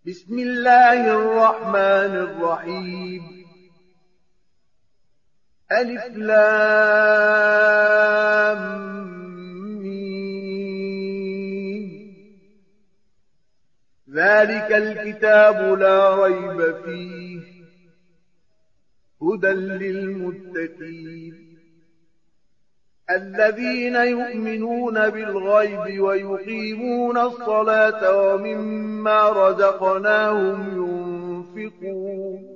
بسم الله الرحمن الرحيم ألف لام ميم ذلك الكتاب لا ريب فيه هدى للمتقين الذين يؤمنون بالغيب ويقيمون الصلاة ومما رزقناهم ينفقون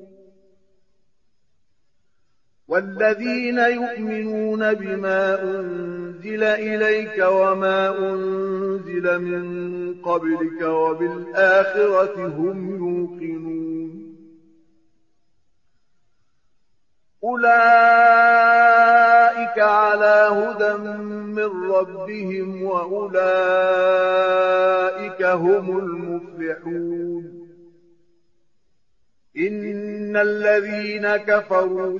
والذين يؤمنون بما أنزل إليك وما أنزل من قبلك وبالآخرة هم يوقنون أولئك على هدى من ربهم وأولئك هم المفلحون إن الذين كفروا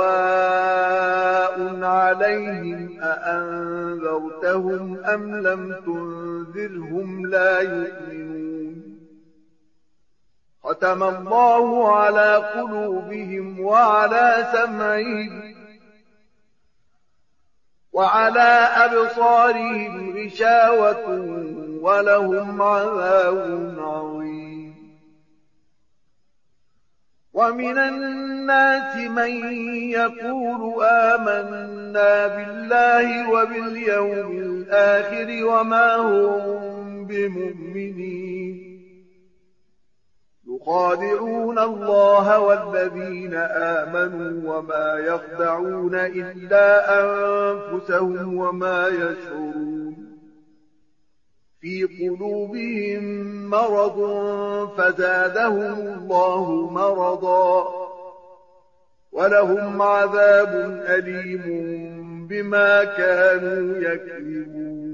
سواء عليهم أأنذرتهم أم لم تنذرهم لا يؤمنون ختم الله على قلوبهم وعلى سمعهم وعلى أبصارهم غشاوة ولهم عذاب عظيم ومن الناس من يقول آمنا بالله وباليوم الآخر وما هم بمؤمنين يخادعون الله والذين آمنوا وما يخدعون إلا أنفسهم وما يشعرون في قلوبهم مرض فزادهم الله مرضا ولهم عذاب أليم بما كانوا يكذبون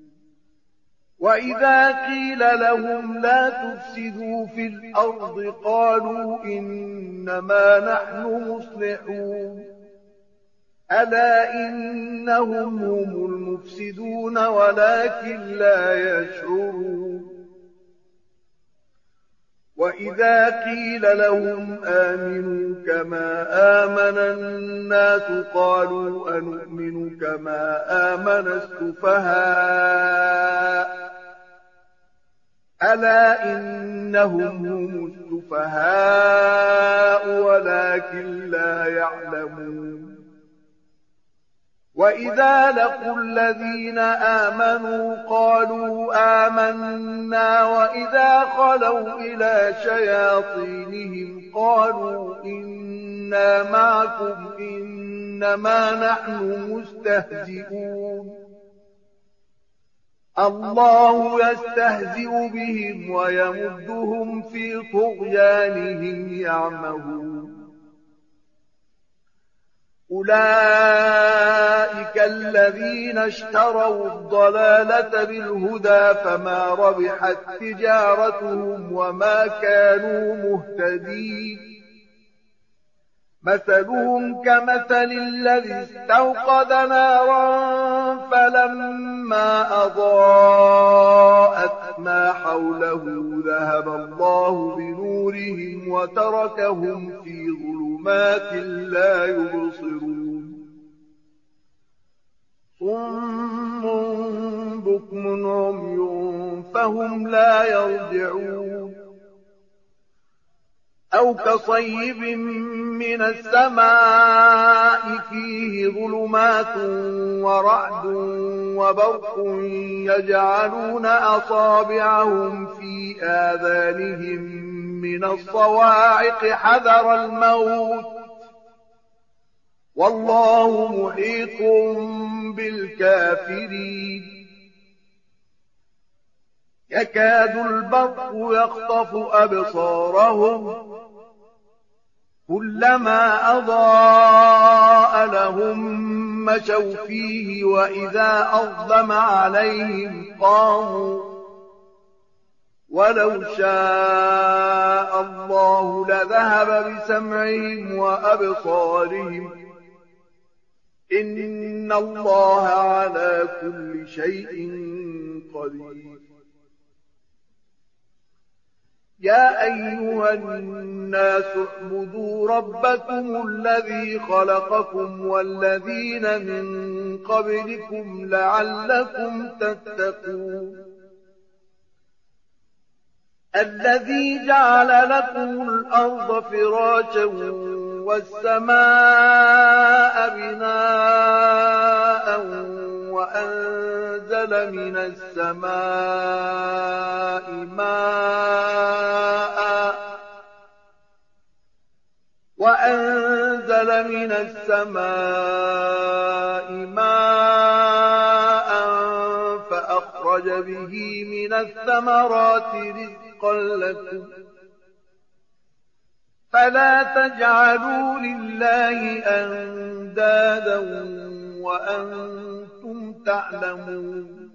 وإذا قيل لهم لا تفسدوا في الأرض قالوا إنما نحن مصلحون ألا إنهم هم المفسدون ولكن لا يشعرون وإذا قيل لهم آمنوا كما آمن الناس قالوا أنؤمن كما آمن السفهاء ألا إنهم هم السفهاء ولكن لا يعلمون وإذا لقوا الذين آمنوا قالوا آمنا وإذا خلوا إلى شياطينهم قالوا إنا معكم إنما نحن مستهزئون الله يستهزئ بهم ويمدهم في طغيانهم يعمهون أولئك الذين اشتروا الضلالة بالهدى فما ربحت تجارتهم وما كانوا مهتدين مثلهم كمثل الذي استوقد نارا فلما أضاءت ما حوله ذهب الله بنورهم وتركهم في ظلمات لا يبصرون صم بكم عمي فهم لا يرجعون أو كصيب من السماء فيه ظلمات ورعد وبرق يجعلون أصابعهم في آذانهم من الصواعق حذر الموت والله محيط بالكافرين يكاد البرق يخطف أبصارهم كلما أضاء لهم مشوا فيه وإذا أظلم عليهم قاموا ولو شاء الله لذهب بسمعهم وأبصارهم إن الله على كل شيء قدير يا أيها الناس اعبدوا ربكم الذي خلقكم والذين من قبلكم لعلكم تتقون الذي جعل لكم الأرض فراشا والسماء بناء وأنزل من السماء ماء فأخرج به من الثمرات رزقا لكم فلا تجعلوا لله أندادا وأنتم تعلمون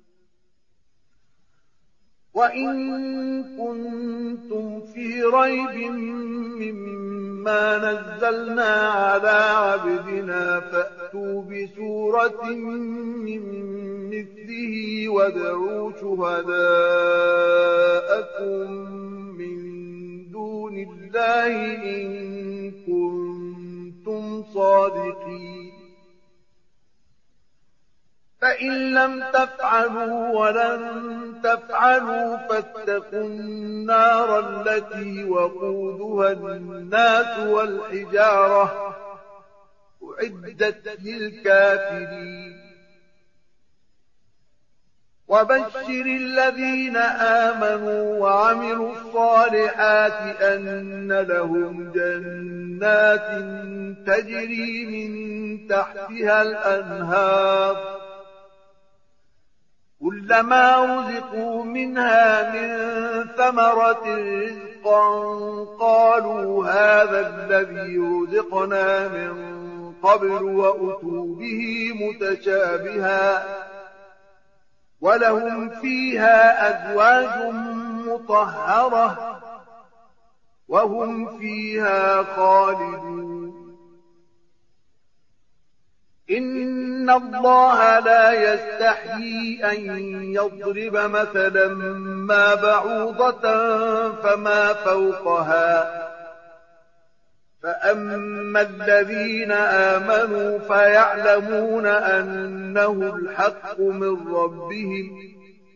وإن كنتم في ريب مما نزلنا على عبدنا فأتوا بسورة من مثله وادعوا شهداءكم من دون الله إن كنتم صادقين فإن لم تفعلوا ولن تفعلوا فاتقوا النار التي وقودها الناس والحجارة أعدت للكافرين وبشر الذين آمنوا وعملوا الصالحات أن لهم جنات تجري من تحتها الأنهار كلما رزقوا منها من ثمرة رزقا قالوا هذا الذي رزقنا من قبل وأتوا به متشابها ولهم فيها أزواج مطهرة وهم فيها خالدون إن الله لا يستحيي أن يضرب مثلا ما بعوضة فما فوقها فأما الذين آمنوا فيعلمون أنه الحق من ربهم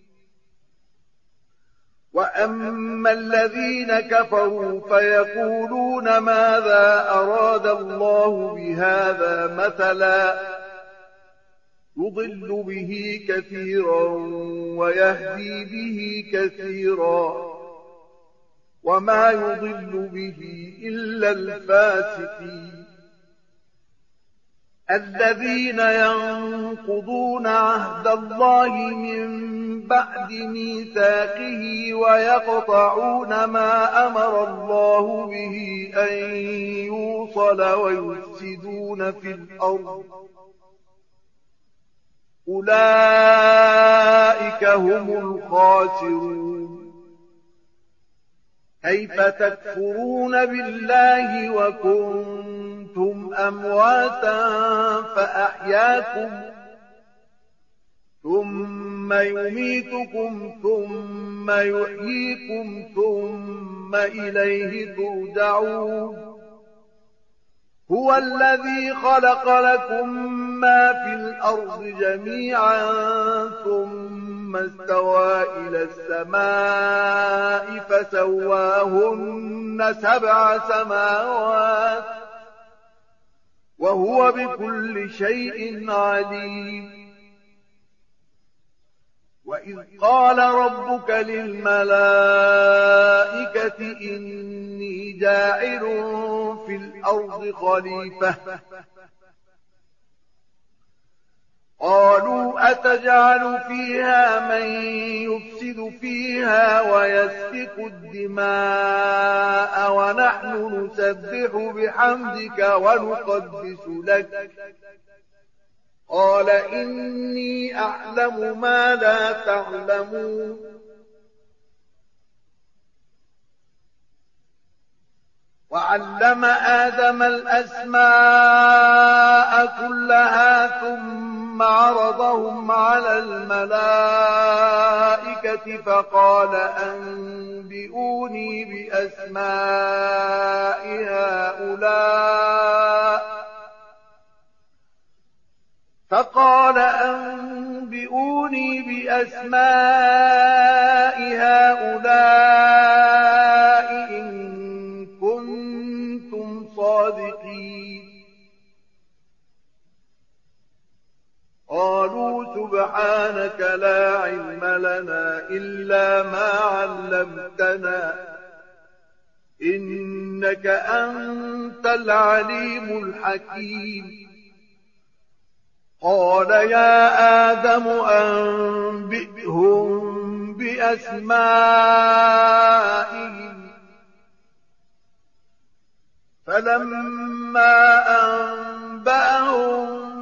وأما الذين كفروا فيقولون ماذا أراد الله بهذا مثلا يضل به كثيرا ويهدي به كثيرا وما يضل به إلا الفاسقين الذين ينقضون عهد الله من بعد ميثاقه ويقطعون ما أمر الله به أن يوصل ويفسدون في الأرض أولئك هم الخاسرون كيف تكفرون بالله وكنتم أمواتا فأحياكم ثم يميتكم ثم يحييكم ثم إليه ترجعون هو الذي خلق لكم ما في الأرض جميعا ثم استوى إلى السماء فسواهن 7 سماوات وهو بكل شيء عليم وإذ قال ربك للملائكة إني جاعل في الأرض خليفة قالوا أتجعل فيها من يفسد فيها ويسفك الدماء ونحن نسبح بحمدك ونقدس لك قال إني أعلم ما لا تعلمون وعلم آدم الأسماء كلها ثم ثم عرضهم على الملائكة فقال أنبئوني بأسماء هؤلاء إن كنتم صادقين. قالوا سبحانك لا علم لنا إلا ما علمتنا إنك أنت العليم الحكيم. قال يا آدم أنبئهم بأسمائهم. فلما أنبأهم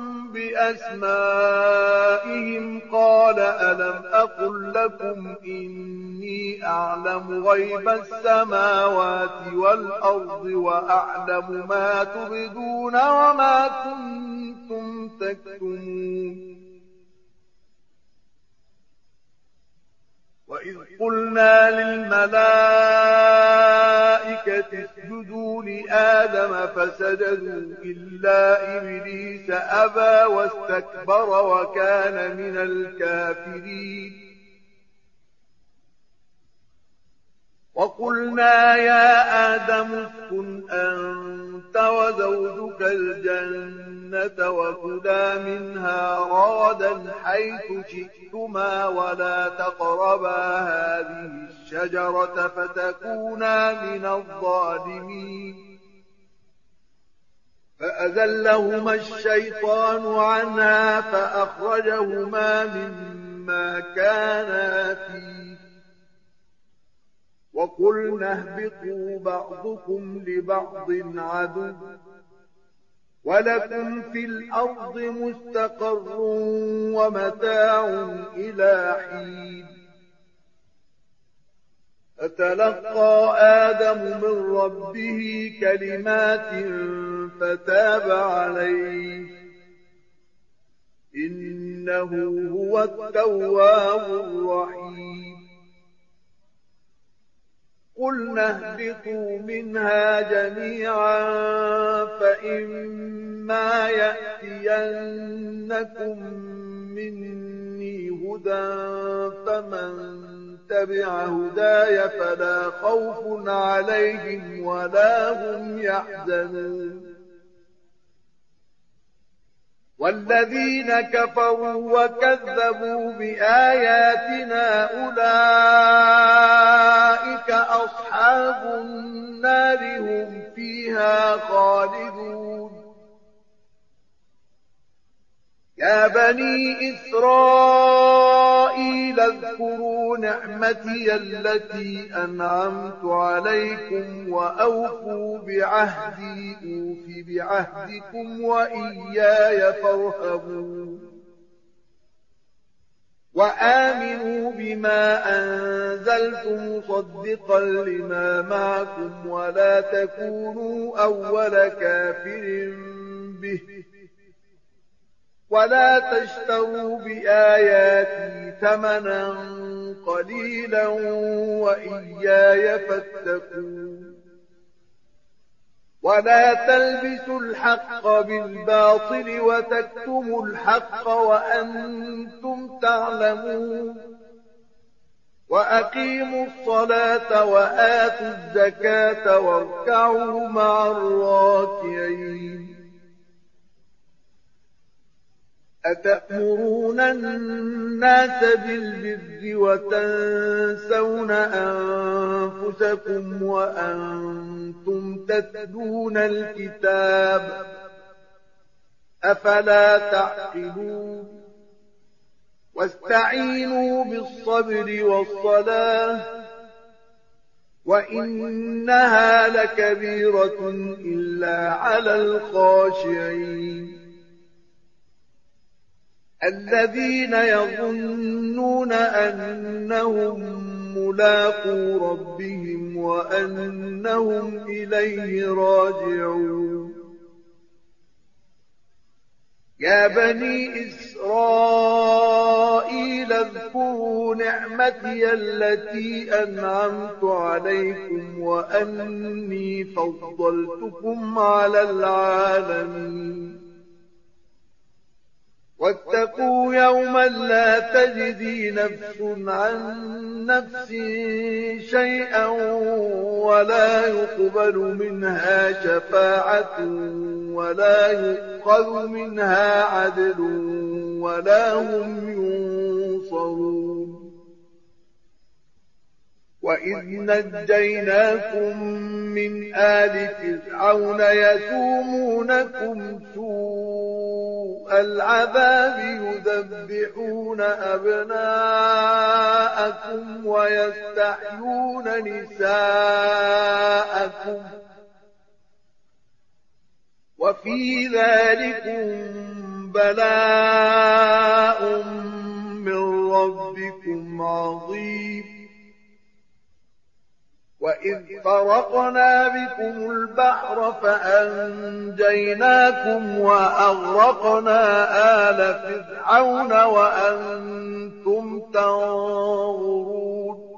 بأسمائهم قال ألم أقل لكم إني أعلم غيب السماوات والأرض وأعلم ما تبدون وما كنتم تكتمون. وإذ قلنا للملائكة اسجدوا لآدم فسجدوا إلا إبليس أبى واستكبر وكان من الكافرين. وقلنا يا آدم اسكن أنت وزوجك الجنة وكلا منها رغدا حيث شئتما ولا تقربا هذه الشجرة فتكونا من الظالمين. فأزلهما الشيطان عنها فأخرجهما مما كانا فيه. وقلنا اهبطوا بعضكم لبعض عدو ولكم في الأرض مستقر ومتاع إلى حين. فتلقى آدم من ربه كلمات فتاب عليه إنه هو التواب الرحيم. قلنا اهبطوا منها جميعا فإما يأتينكم مني هدى فمن تبع هداي فلا خوف عليهم ولا هم يحزنون. والذين كفروا وكذبوا بآياتنا أولئك أصحاب النار هم فيها خالدون. يا بني إسرائيل اذكروا نعمتي التي أنعمت عليكم وأوفوا بعهدي أوف بعهدكم وإياي فارهبون. وآمنوا بما أنزلت مصدقا لما معكم ولا تكونوا أول كافر به ولا تشتروا بآياتي ثمنا قليلا وإياي فاتقون. ولا تلبسوا الحق بالباطل وتكتموا الحق وأنتم تعلمون. وأقيموا الصلاة وآتوا الزكاة واركعوا مع الراكعين. أتأمرون الناس بالبر وتنسون أنفسكم وأنتم تتلون الكتاب أفلا تعقلون. واستعينوا بالصبر والصلاة وإنها لكبيرة إلا على الخاشعين الذين يظنون أنهم ملاقو ربهم وأنهم إليه راجعون. يا بني إسرائيل اذكروا نعمتي التي أنعمت عليكم وأني فضلتكم على العالمين واتقوا يوما لا تجزي نفس عن نفس شيئا ولا يقبل منها شفاعة ولا يؤخذ منها عدل ولا هم ينصرون وإذ نجيناكم من آل فرعون يسومونكم سوء العذاب يذبحون أبناءكم ويستحيون نساءكم وفي ذلكم بلاء من ربكم عظيم وإذ فرقنا بكم البحر فأنجيناكم وأغرقنا آل فرعون وأنتم تنظرون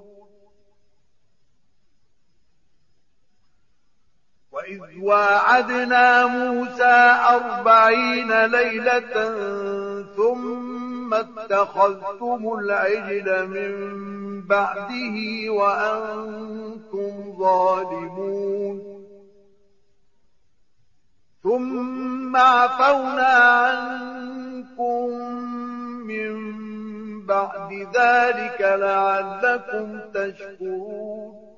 وإذ واعدنا موسى 40 ليلة ثم اتخذتم العجل من بعده وأنتم ظالمون ثم عفونا عنكم من بعد ذلك لعلكم تشكرون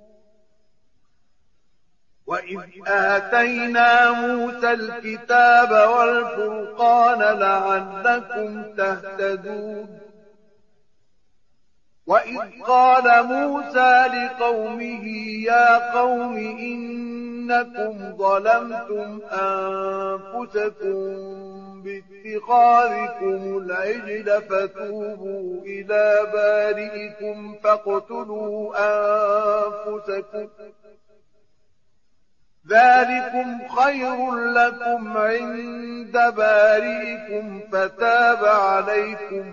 وإذ آتينا موسى الكتاب والفرقان لعلكم تهتدون وإذ قال موسى لقومه يا قوم إنكم ظلمتم أنفسكم باتخاذكم العجل فتوبوا إلى بارئكم فاقتلوا أنفسكم ذلكم خير لكم عند بارئكم فتاب عليكم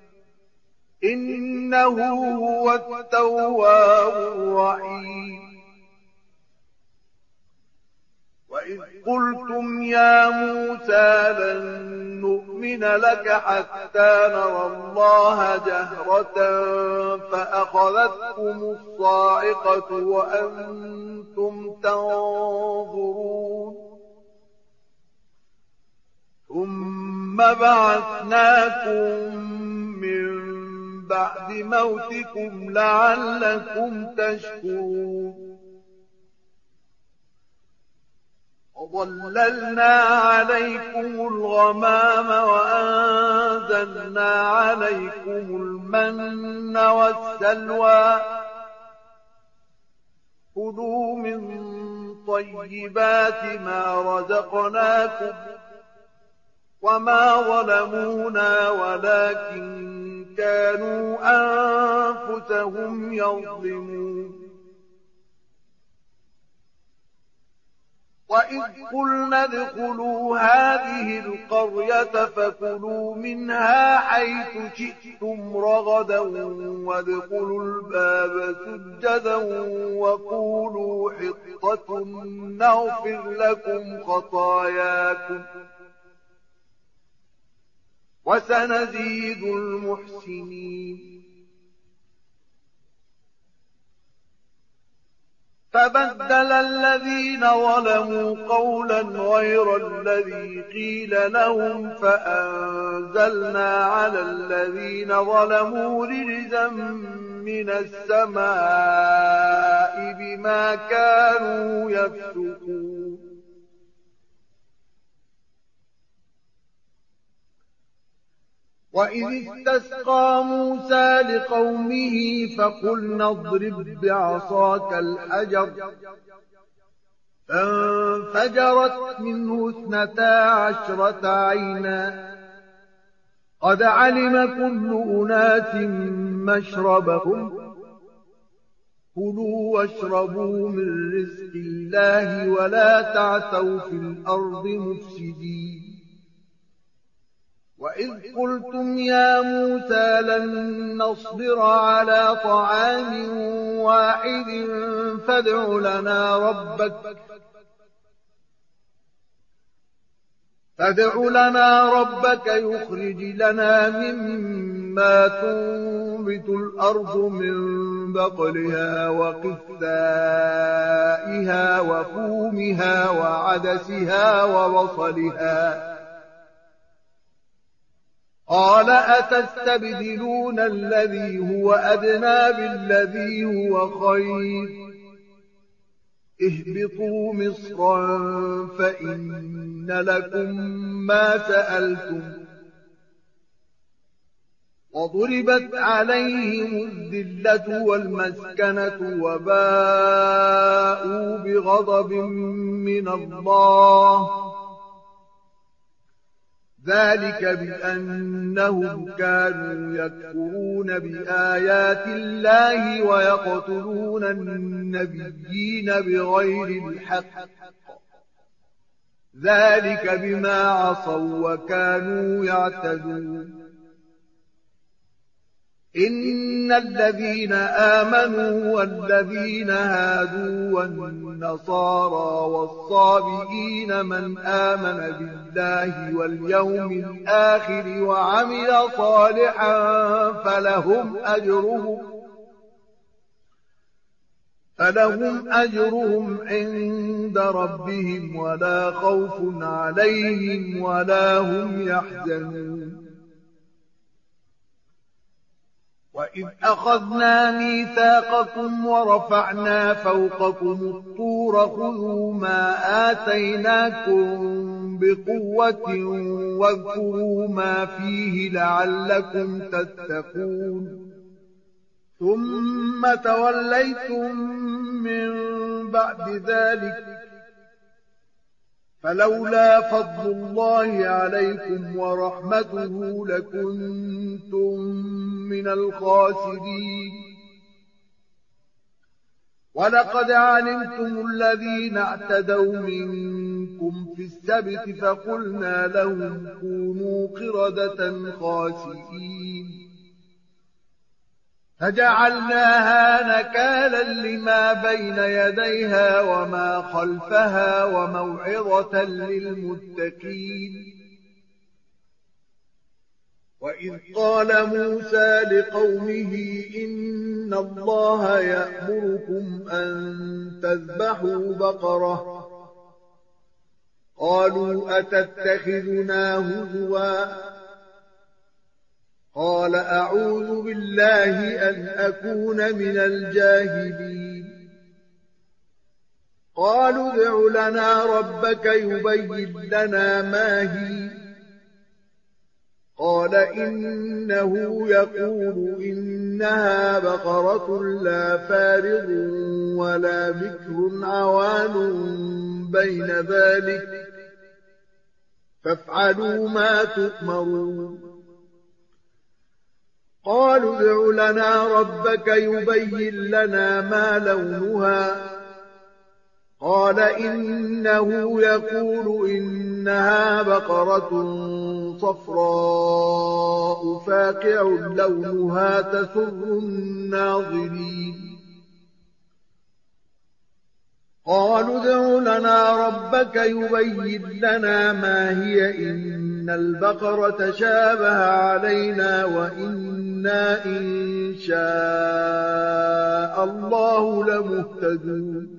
إنه هو التواب الرحيم وإذ قلتم يا موسى لن نؤمن لك حتى نرى الله جهرة فأخذتكم الصاعقة وأنتم تنظرون ثم بعثناكم من بعد موتكم لعلكم تشكرون وظللنا عليكم الغمام وأنزلنا عليكم المن والسلوى كلوا من طيبات ما رزقناكم وما ظلمونا ولكن كانوا أنفسهم يظلمون وإذ قلنا ادخلوا هذه القرية فكلوا منها حيث شئتم رغدا وادخلوا الباب سجدا وقولوا حطة نغفر لكم خطاياكم وسنزيد المحسنين فبدل الذين ظلموا قولا غير الذي قيل لهم فأنزلنا على الذين ظلموا رجزا من السماء بما كانوا يفسقون وإذ استسقى موسى لقومه فقلنا اضرب بعصاك الحجر فانفجرت منه 12 عينا قد علم كل أناس مشربهم كلوا واشربوا من رزق الله ولا تعثوا في الأرض مفسدين وإذ قلتم يا موسى لن نصبر على طعام واحد فادع لنا ربك يخرج لنا مما تنبت الأرض من بقلها وقثائها وفومها وعدسها وبصلها قال أتستبدلون الذي هو أدنى بالذي هو خير اهبطوا مصرا فإن لكم ما سألتم وضربت عليهم الذلة والمسكنة وباءوا بغضب من الله ذلك بأنهم كانوا يكفرون بآيات الله ويقتلون النبيين بغير الحق ذلك بما عصوا وكانوا يعتدون إن الذين آمنوا والذين هادوا والنصارى والصابئين من آمن بالله واليوم الآخر وعمل صالحا فلهم أجرهم عند ربهم ولا خوف عليهم ولا هم يحزنون وإذ أخذنا ميثاقكم ورفعنا فوقكم الطور خذوا ما آتيناكم بقوة واذكروا ما فيه لعلكم تتقون ثم توليتم من بعد ذلك فلولا فضل الله عليكم ورحمته لكنتم من الخاسرين ولقد علمتم الذين اعتدوا منكم في السبت فقلنا لهم كونوا قردة خاسئين فجعلناها نكالا لما بين يديها وما خلفها وموعظة للمتقين وإذ قال موسى لقومه إن الله يأمركم أن تذبحوا بقرة قالوا أتتخذنا هزوا قال أعوذ بالله أن أكون من الجاهلين قالوا ادع لنا ربك يبين لنا ما هي قال إنه يقول إنها بقرة لا فارغ ولا بكر عوان بين ذلك فافعلوا ما تؤمرون قالوا ادع لنا ربك يبين لنا ما لونها قال إنه يقول إنها بقرة صفراء فاقع لونها تسر الناظرين قالوا ادع لنا ربك يبين لنا ما هي إن البقرة شابه علينا وإنا إن شاء الله لمهتدون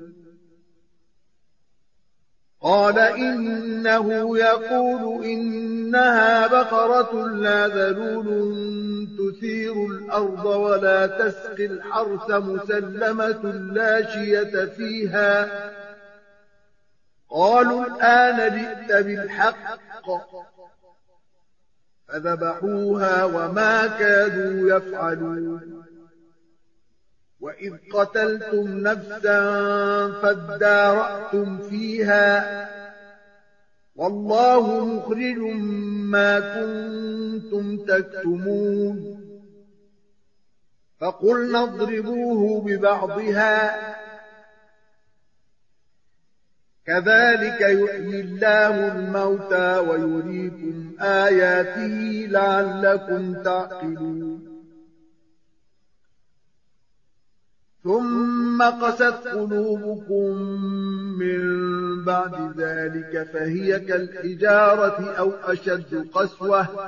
قال إنه يقول إنها بقرة لا ذلول تثير الأرض ولا تسقي الحرث مسلمة لا شية فيها قالوا الآن جئت بالحق فذبحوها وما كادوا يفعلون وإذ قتلتم نفسا فادارأتم فيها والله مخرج ما كنتم تكتمون فقلنا اضربوه ببعضها كذلك يحيي الله الموتى ويريكم آياته لعلكم تعقلون ثم قست قلوبكم من بعد ذلك فهي كالحجارة أو أشد قسوة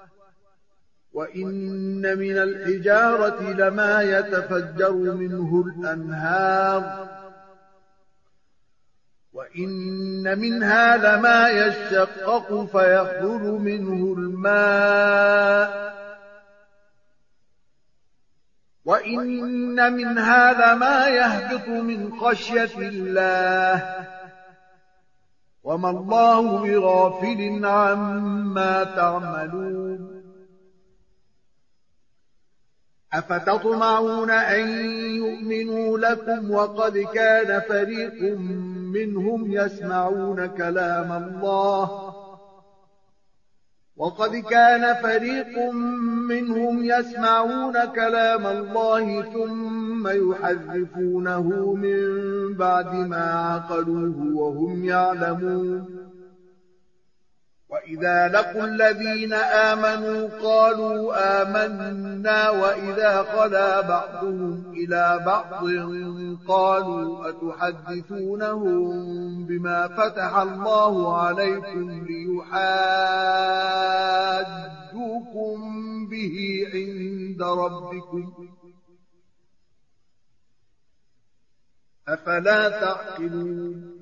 وإن من الحجارة لما يتفجر منه الأنهار وإن منها لما يشقق فيخرج منه الماء وإن منها لما يهبط من خشية الله وما الله بغافل عما تعملون أفتطمعون أن يؤمنوا لكم وقد كان فريق منهم يسمعون كلام الله ثم يحرفونه من بعد ما عقلوه وهم يعلمون وإذا لقوا الذين آمنوا قالوا آمنا وإذا خلا بعضهم إلى بعض قالوا أتحدثونهم بما فتح الله عليكم ليحاجوكم به عند ربكم أفلا تعقلون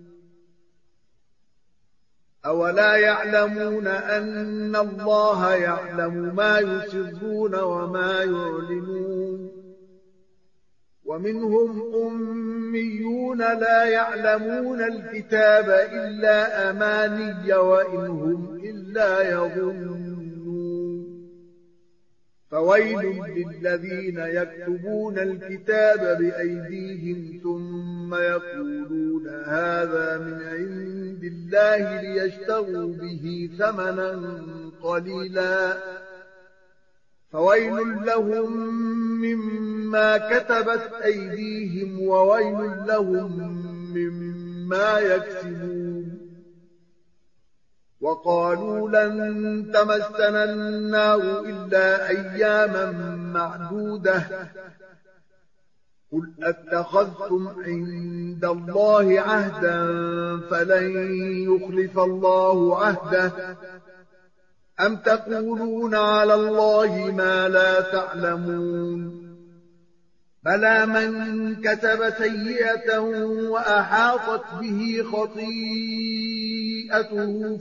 أولا يعلمون أن الله يعلم ما يسرون وما يعلنون ومنهم أميون لا يعلمون الكتاب إلا أماني وإن هم إلا يظنون فويل للذين يكتبون الكتاب بأيديهم ثم يقولون هذا من عند الله ليشتروا به ثمنا قليلا فويل لهم مما كتبت أيديهم وويل لهم مما يكسبون وقالوا لن تمسنا النار إلا أياما معدودة قل أتخذتم عند الله عهدا فلن يخلف الله عهده أم تقولون على الله ما لا تعلمون بلى من كسب سيئة وأحاطت به خطيئته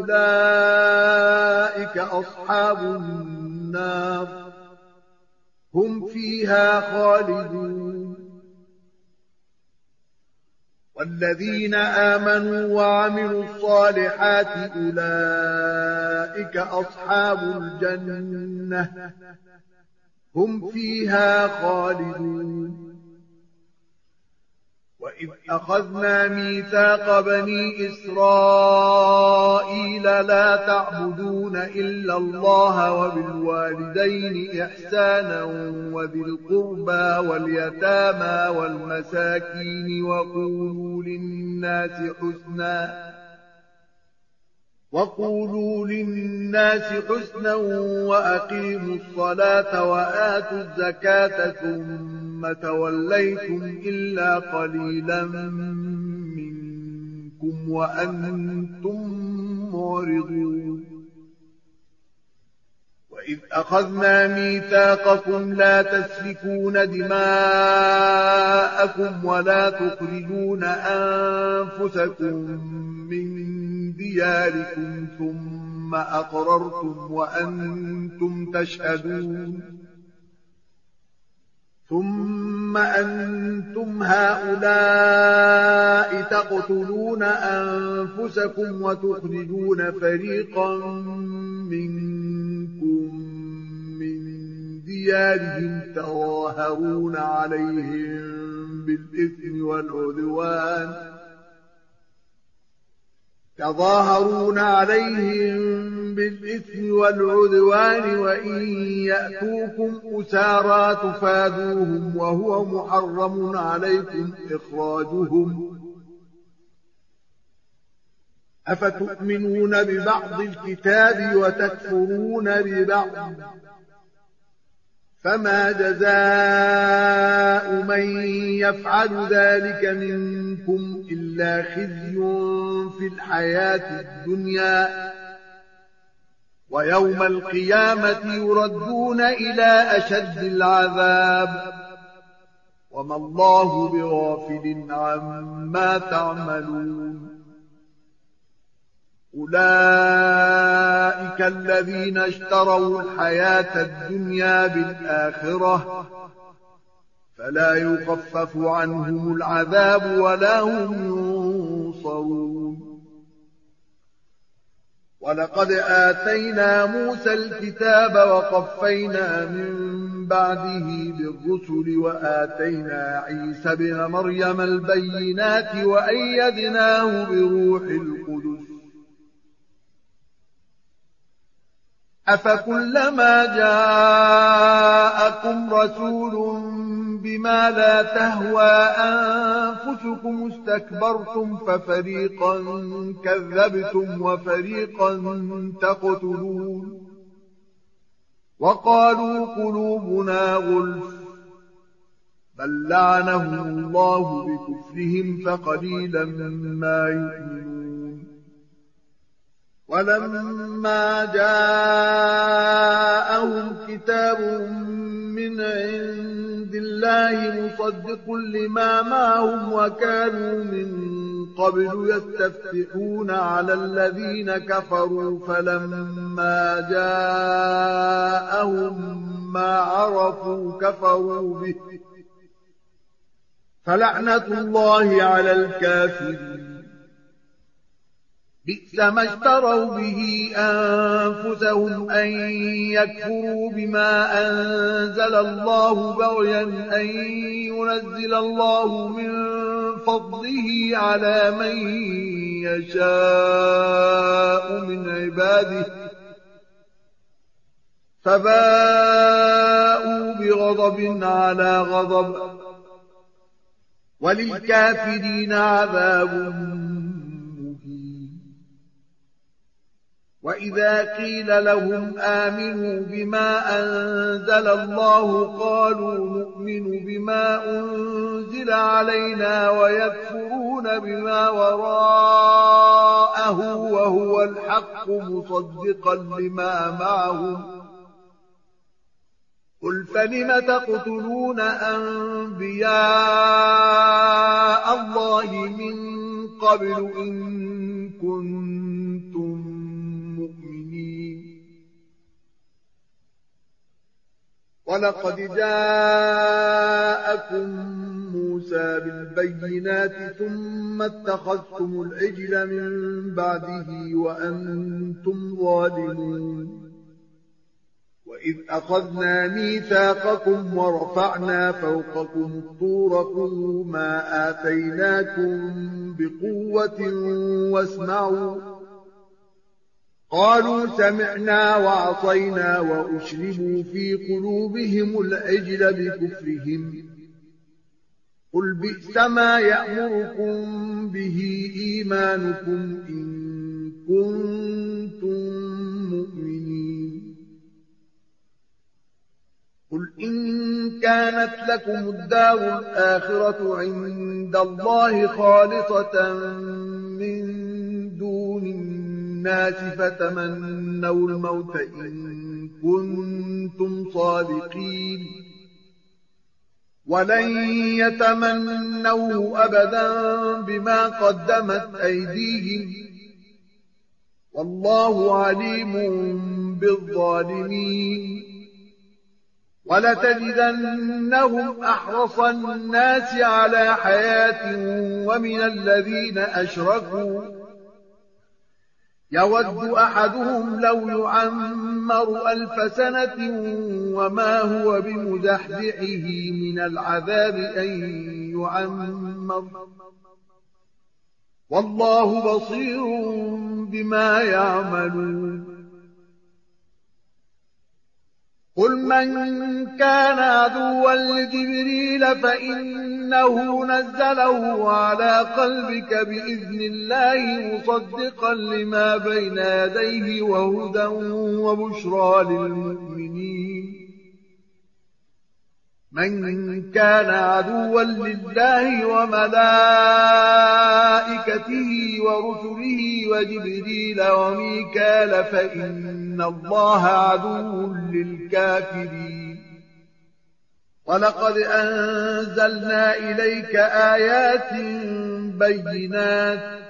فأولئك أصحاب النار هم فيها خالدون والذين آمنوا وعملوا الصالحات أولئك أصحاب الجنة هم فيها خالدون وإذ أخذنا ميثاق بني إسرائيل لا تعبدون إلا الله وبالوالدين إحسانا وذي القربى واليتامى والمساكين وقولوا للناس حسنا وأقيموا الصلاة وآتوا الزكاة ثم توليتم إلا قليلا منكم وأنتم معرضون وإذ أخذنا ميثاقكم لا تسفكون دماءكم ولا تخرجون أنفسكم من دياركم ثم أقررتم وأنتم تشهدون ثم أنتم هؤلاء تقتلون أنفسكم وتخرجون فريقا منكم من ديارهم تظاهرون عليهم بالإثم والعدوان وإن يأتوكم أسارى تفادوهم وهو محرم عليكم إخراجهم أفتؤمنون ببعض الكتاب وتكفرون ببعض؟ فما جزاء من يفعل ذلك منكم إلا خزي في الحياة الدنيا، ويوم القيامة يردون إلى أشد العذاب، وما الله بغافل عما تعملون. أولئك الذين اشتروا الحياة الدنيا بالآخرة، فلا يخفف عنهم العذاب ولا هم ينصرون. ولقد آتينا موسى الكتاب وقفينا من بعده بالرسل، وآتينا عيسى ابن مريم البينات وأيدناه بروح القدس. أفكلما جاءكم رسول بما لا تهوى أنفسكم استكبرتم ففريقا كذبتم وفريقا تقتلون. وقالوا قلوبنا غلف، بل لعنهم الله بكفرهم فقليلا ما يؤمنون. ولما جاءهم كتاب من عند الله مصدق لما معهم وكانوا من قبل يستفتحون على الذين كفروا، فلما جاءهم ما عرفوا كفروا به، فلعنة الله على الكافرين. بئس ما اشتروا به أنفسهم أن يكفروا بما أنزل الله بغيا أن ينزل الله من فضله على من يشاء من عباده، فباءوا بغضب على غضب، وللكافرين عذاب. وإذا قيل لهم آمنوا بما أنزل الله قالوا نؤمن بما أنزل علينا ويكفرون بما وراءه وهو الحق مصدقا لما معهم. قل فلم تقتلون أنبياء الله من قبل إن كنتم مؤمنين؟ ولقد جاءكم موسى بالبينات ثم اتخذتم العجل من بعده وأنتم ظالمون. وإذ أخذنا ميثاقكم ورفعنا فوقكم الطور خذوا ما آتيناكم بقوة واسمعوا، قالوا سمعنا وعصينا وأشربوا في قلوبهم العجل بكفرهم. قل بئس ما يأمركم به إيمانكم إن كنتم مؤمنين. قل إن كانت لكم الدار الآخرة عند الله خالصة من دون الناس فتمنوا الموت إن كنتم صادقين، ولن يتمنوه أبدا بما قدمت أيديهم، والله عليم بالظالمين. ولتجدنهم أحرص الناس على حياة ومن الذين أشركوا يود أحدهم لو يعمر 1000 سنة وما هو بمزحزحه من العذاب أن يعمر، والله بصير بما يعملون. قل من كان عدوا لجبريل فإنه نزله على قلبك بإذن الله مصدقا لما بين يديه وهدى وبشرى للمؤمنين من كان عدوا لله وملائكته ورسله وجبريل وميكال فإن الله عدو للكافرين ولقد أنزلنا إليك آيات بينات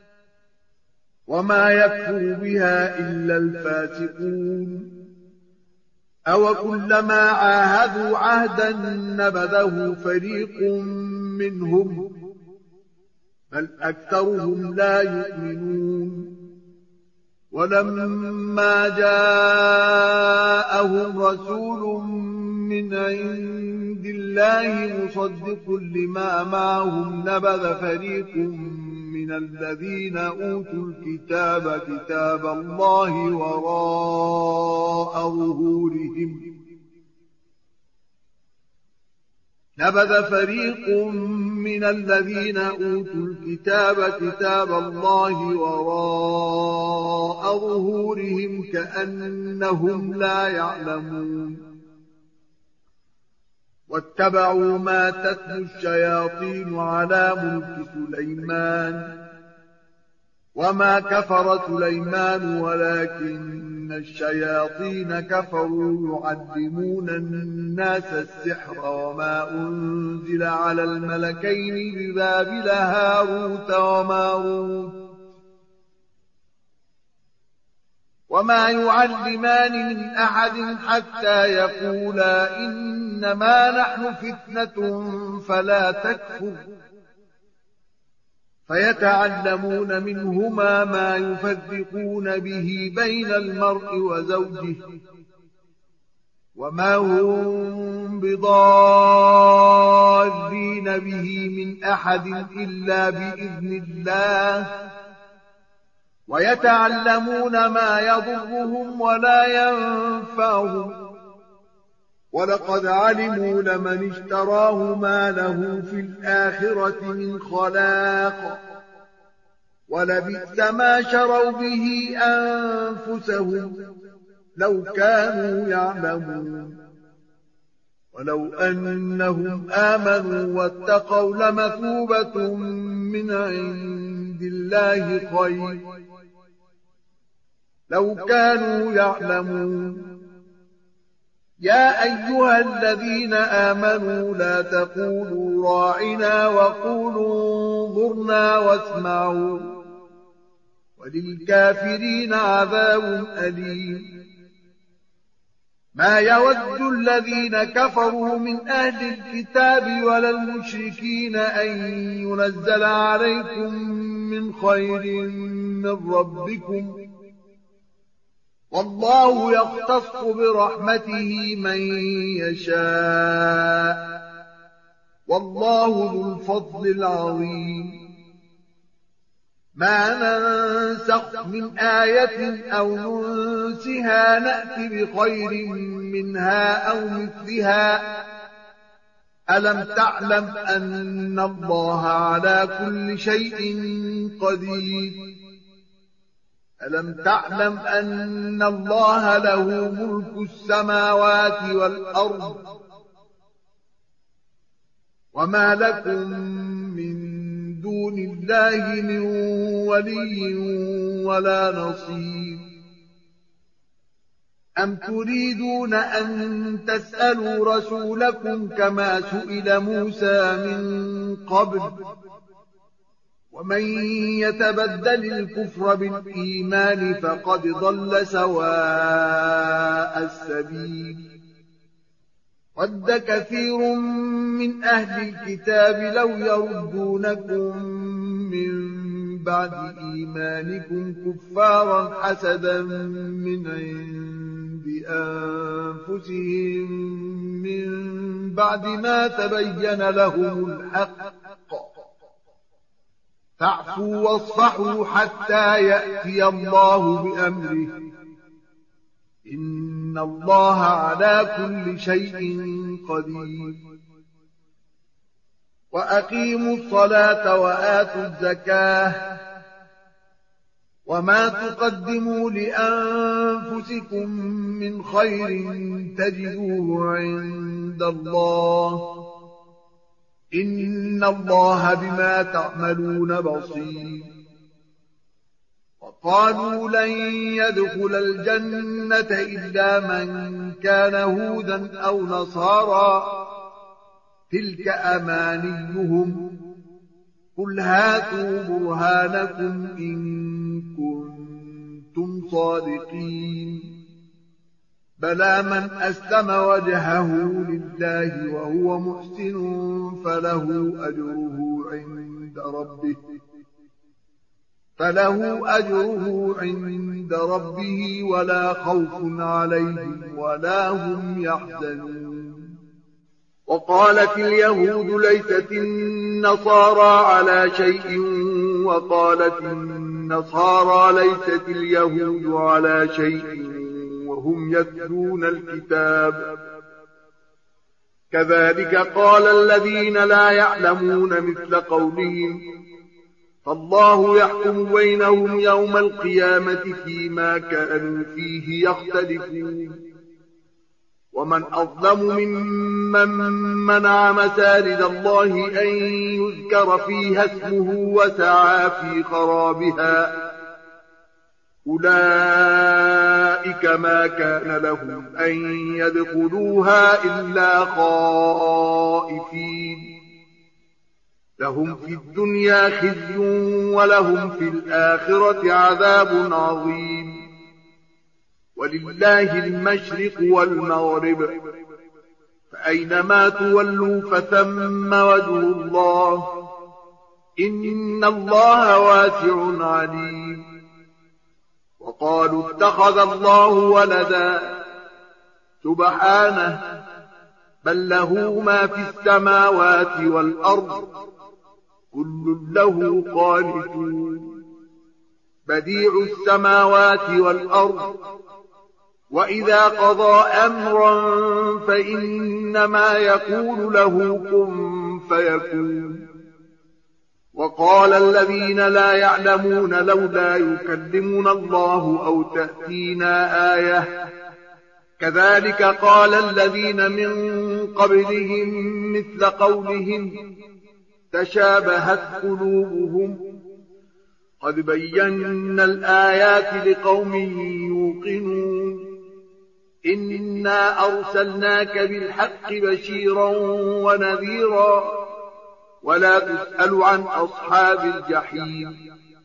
وما يكفر بها إلا الفاسقون أوكلما عاهدوا عهدا نبذه فريق منهم بل أكثرهم لا يؤمنون ولما جاءهم رسول من عند الله مصدق لما معهم نبذ فريق من الذين أوتوا الكتاب كتاب الله وراء ظهورهم نبذ فريق من الذين أوتوا الكتاب كتاب الله وراء ظهورهم كأنهم لا يعلمون واتبعوا ما تتلو الشياطين على ملك سليمان وما كفر سليمان ولكن الشياطين كفروا يعلمون الناس السحر وما أنزل على الملكين ببابل هاروت وماروت وما يعلمان من أحد حتى يقولا إنما نحن فتنة فلا تكفر فيتعلمون منهما ما يفرقون به بين المرء وزوجه وما هم بضارين به من أحد إلا بإذن الله ويتعلمون ما يضرهم ولا ينفعهم ولقد علموا لمن اشتراه ما له في الآخرة من خلاق ولبئس ما شروا به أنفسهم لو كانوا يعلمون ولو أنهم آمنوا واتقوا لمثوبة من عند الله خير لو كانوا يعلمون يا أيها الذين آمنوا لا تقولوا راعنا وقولوا انظرنا واسمعوا وللكافرين عذاب أليم ما يود الذين كفروا من أهل الكتاب ولا المشركين أن ينزل عليكم من خير من ربكم والله يختص برحمته من يشاء والله ذو الفضل العظيم ما ننسخ من آية أو ننسها نأت بخير منها أو مثلها ألم تعلم أن الله على كل شيء قدير ألم تعلم أن الله له ملك السماوات والأرض وما لكم من دون الله من ولي ولا نصير أم تريدون أن تسألوا رسولكم كما سئل موسى من قبل ومن يتبدل الكفر بالإيمان فقد ضل سواء السبيل ود كثير من أهل الكتاب لو يردونكم من بعد إيمانكم كفارا حسدا من عند أنفسهم من بعد ما تبين لهم الحق فاعفوا واصفحوا حتى يأتي الله بأمره إن إن الله على كل شيء قدير. وأقيموا الصلاة وآتوا الزكاة وما تقدموا لأنفسكم من خير تجدوه عند الله إن الله بما تعملون بصير. وقالوا لن يدخل الجنة إلا من كان هودا أو نصارى تلك أمانيهم قل هاتوا برهانكم إن كنتم صادقين. بلى من أسلم وجهه لله وهو محسن فله أجره عند ربه ولا خوف عليهم ولا هم يحزنون. وقالت اليهود ليست النصارى على شيء وقالت النصارى ليست اليهود على شيء وهم يتلون الكتاب كذلك قال الذين لا يعلمون مثل قولهم فالله يحكم بينهم يوم القيامة فيما كانوا فيه يختلفون. ومن أظلم ممن منع مساجد الله أن يذكر فيها اسمه وسعى في خرابها أولئك ما كان لهم أن يدخلوها إلا خائفين لهم في الدنيا خزي ولهم في الآخرة عذاب عظيم. ولله المشرق والمغرب فأينما تولوا فثم وجه الله إن الله واسع عليم. وقالوا اتخذ الله ولدا سبحانه بل له ما في السماوات والأرض كل له قانتون. بديع السماوات والأرض وإذا قضى أمرا فإنما يقول له كن فيكون. وقال الذين لا يعلمون لولا يكلمنا الله أو تأتينا آية كذلك قال الذين من قبلهم مثل قولهم تشابهت قلوبهم قد بينا الآيات لقوم يوقنون. إنا أرسلناك بالحق بشيرا ونذيرا ولا تسأل عن أصحاب الجحيم.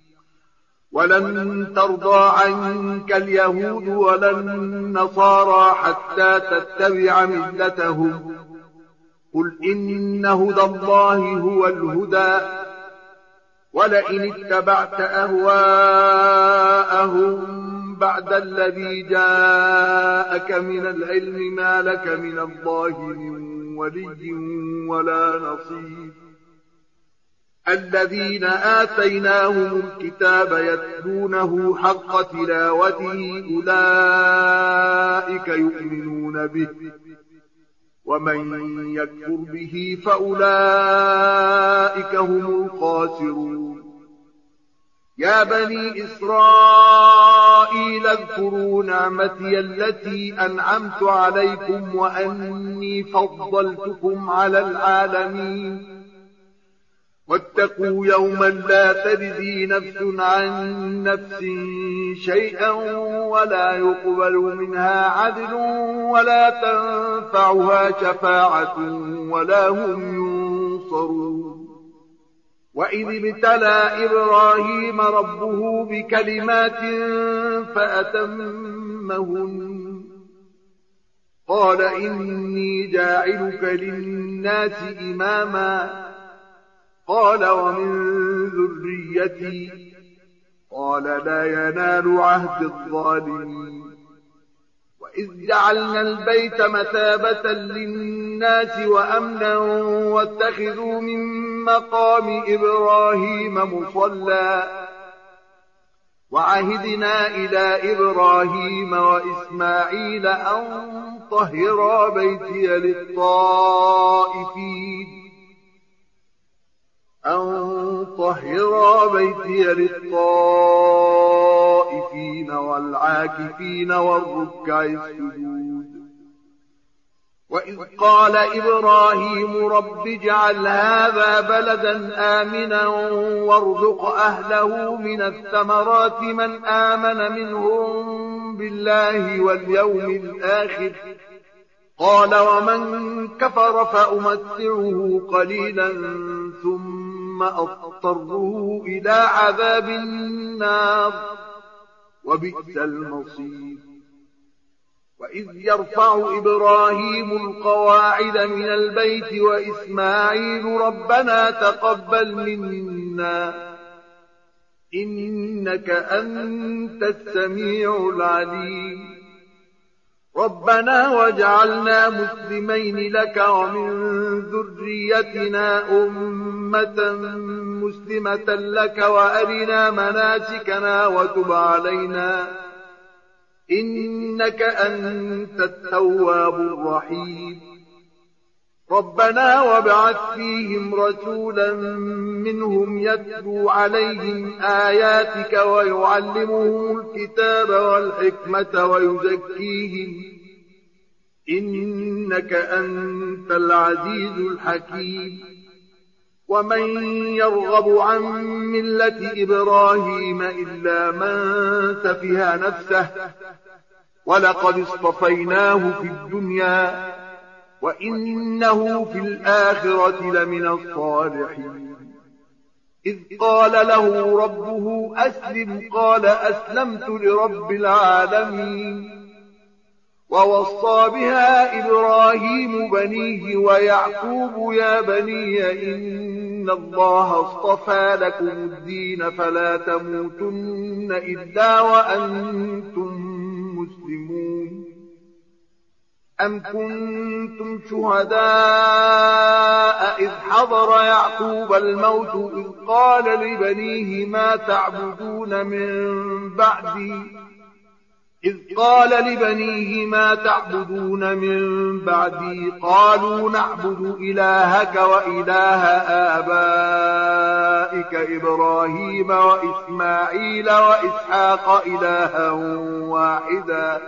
ولن ترضى عنك اليهود ولا النصارى حتى تتبع ملتهم قل إن هدى الله هو الهدى ولئن اتبعت أهواءهم بعد الذي جاءك من العلم ما لك من الله من ولي ولا نصير. الذين آتيناهم الكتاب يتلونه حق تلاوته أولئك يؤمنون به ومن يكفر به فأولئك هم الخاسرون. يا بني إسرائيل اذكروا نعمتي التي أنعمت عليكم وأني فضلتكم على العالمين. واتقوا يوما لا تجزي نفس عن نفس شيئا ولا يقبل منها عدل ولا تنفعها شفاعة ولا هم ينصرون. وإذ ابتلى إبراهيم ربه بكلمات فأتمهن قال إني جاعلك للناس إماما قال ومن ذريتي قال لا ينال عهد الظالمين. وإذ جعلنا البيت مثابة للناس وأمنا واتخذوا من مقام إبراهيم مصلى وعهدنا إلى إبراهيم وإسماعيل أن طهرا بيتي للطائفين والعاكفين والركع السجود. وإذ قال إبراهيم رب اجعل هذا بلدا آمنا وارزق أهله من الثمرات من آمن منهم بالله واليوم الآخر قال ومن كفر فأمتعه قليلا ثم أضطره إلى عذاب النار وبئس المصير. وإذ يرفع إبراهيم القواعد من البيت وإسماعيل ربنا تقبل منا إنك أنت السميع العليم. ربنا واجعلنا مسلمين لك ومن ذريتنا أمة مسلمة لك وأرنا مناسكنا وتب علينا إنك أنت التواب الرحيم. ربنا وابعث فيهم رسولا منهم يتلو عليهم آياتك ويعلمهم الكتاب والحكمة ويزكيهم إنك أنت العزيز الحكيم. ومن يرغب عن ملة إبراهيم إلا من سفه نفسه ولقد اصطفيناه في الدنيا وإنه في الآخرة لمن الصالحين. إذ قال له ربه أسلم قال أسلمت لرب العالمين. ووصى بها إبراهيم بنيه ويعقوب يا بني إن الله اصطفى لكم الدين فلا تموتن إلا وأنتم مسلمون. أم كنتم شهداء إذ حضر يعقوب الموت إذ قال لبنيه ما تعبدون من بعدي قالوا نعبد إلهك وإله آبائك إبراهيم وإسماعيل وإسحاق إلها واحدا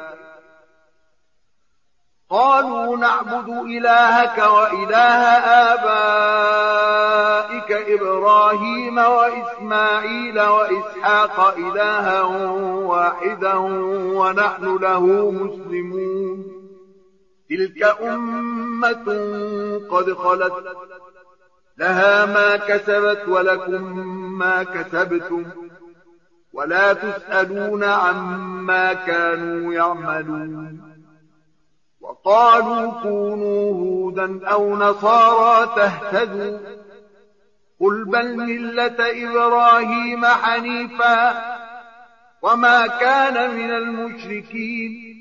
ونحن له مسلمون. تلك أمة قد خلت لها ما كسبت ولكم ما كسبتم ولا تسألون عما كانوا يعملون. وقالوا كونوا هودا أو نصارى تهتدوا قل بل ملة إبراهيم حنيفا وما كان من المشركين.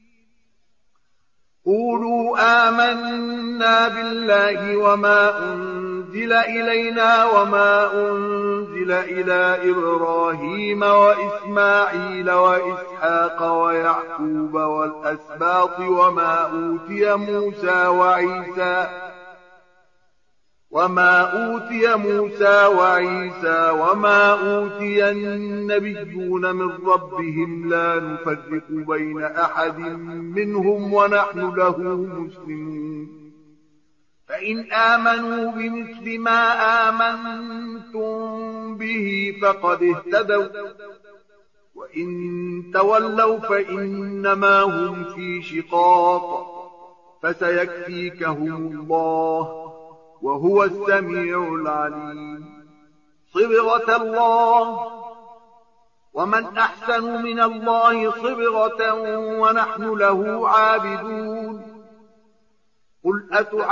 قولوا آمنا بالله وما أنزل إلينا وما أنزل إلى إبراهيم وإسماعيل وإسحاق ويعقوب والأسباط وما أوتي موسى وعيسى وما أوتي النبيون من ربهم لا نفرق بين أحد منهم ونحن له مسلمون. فإن آمنوا بمثل ما آمنتم به فقد اهتدوا وإن تولوا فإنما هم في شقاق فسيكفيكهم الله وهو السميع العليم. صبغة الله ومن أحسن من الله صبغة ونحن له عابدون. قل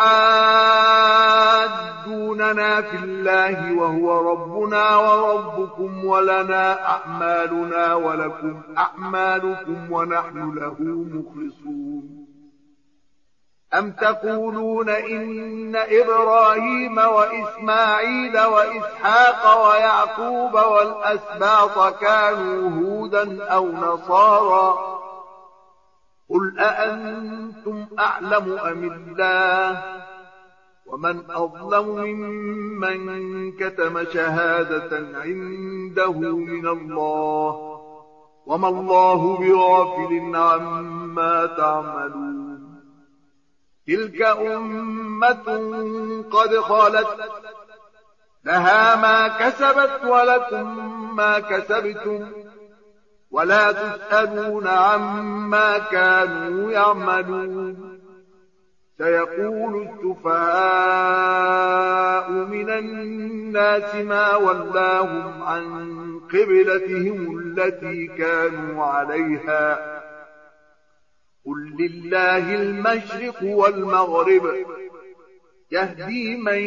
أتعادوننا في الله وهو ربنا وربكم ولنا أعمالنا ولكم أعمالكم ونحن له مخلصون. أم تقولون إن إبراهيم وإسماعيل وإسحاق ويعقوب والأسباط كانوا هودا أو نصارى؟ قل أأنتم أعلم أم الله؟ ومن أظلم ممن كتم شهادة عنده من الله، وما الله بغافل عما تعملون. تلك أمة قد خلت، لها ما كسبت ولكم ما كسبتم، ولا تسألون عما كانوا يعملون. سيقول السفهاء من الناس ما ولاهم عن قبلتهم التي كانوا عليها، قل لله المشرق والمغرب، يهدي من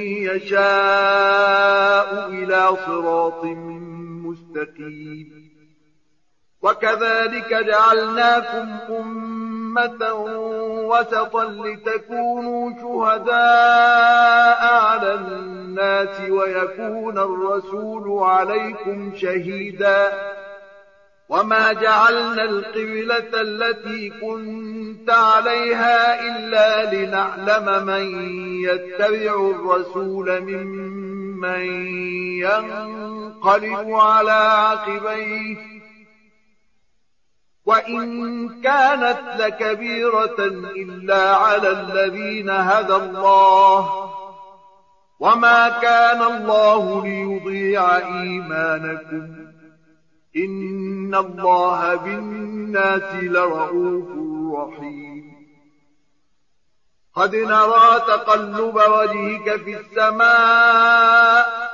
يشاء إلى صراط مستقيم. وكذلك جعلناكم أمة وسطا لتكونوا شهداء على الناس ويكون الرسول عليكم شهيدا. وما جعلنا القبلة التي كنت عليها إلا لنعلم من يتبع الرسول ممن ينقلب على عقبيه، وإن كانت لكبيرة إلا على الذين هدى الله، وما كان الله ليضيع إيمانكم، إن الله بالناس لرؤوف رحيم. قد نرى تقلب وجهك في السماء،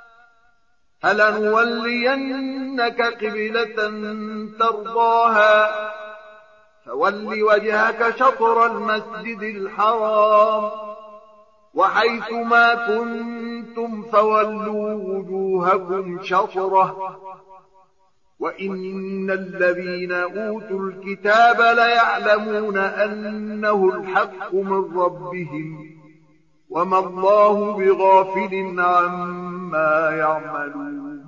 فلنولينك قبلة ترضاها، فول وجهك شطر المسجد الحرام، وحيث ما كنتم فولوا وجوهكم شطره، وإن الذين أوتوا الكتاب ليعلمون أنه الحق من ربهم، وما الله بغافل عما يعملون.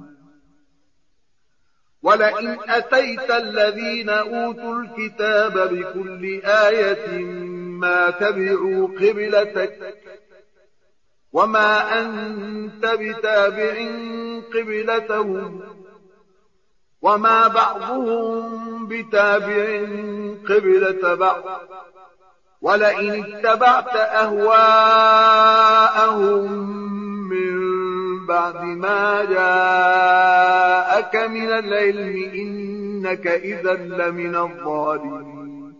ولئن أتيت الذين أوتوا الكتاب بكل آية ما تبعوا قبلتك، وما أنت بتابع قبلتهم، وما بعضهم بتابع قبلة بعض. ولئن اتبعت أهواءهم من بعد ما جاءك من العلم إنك إذا لمن الظالمين.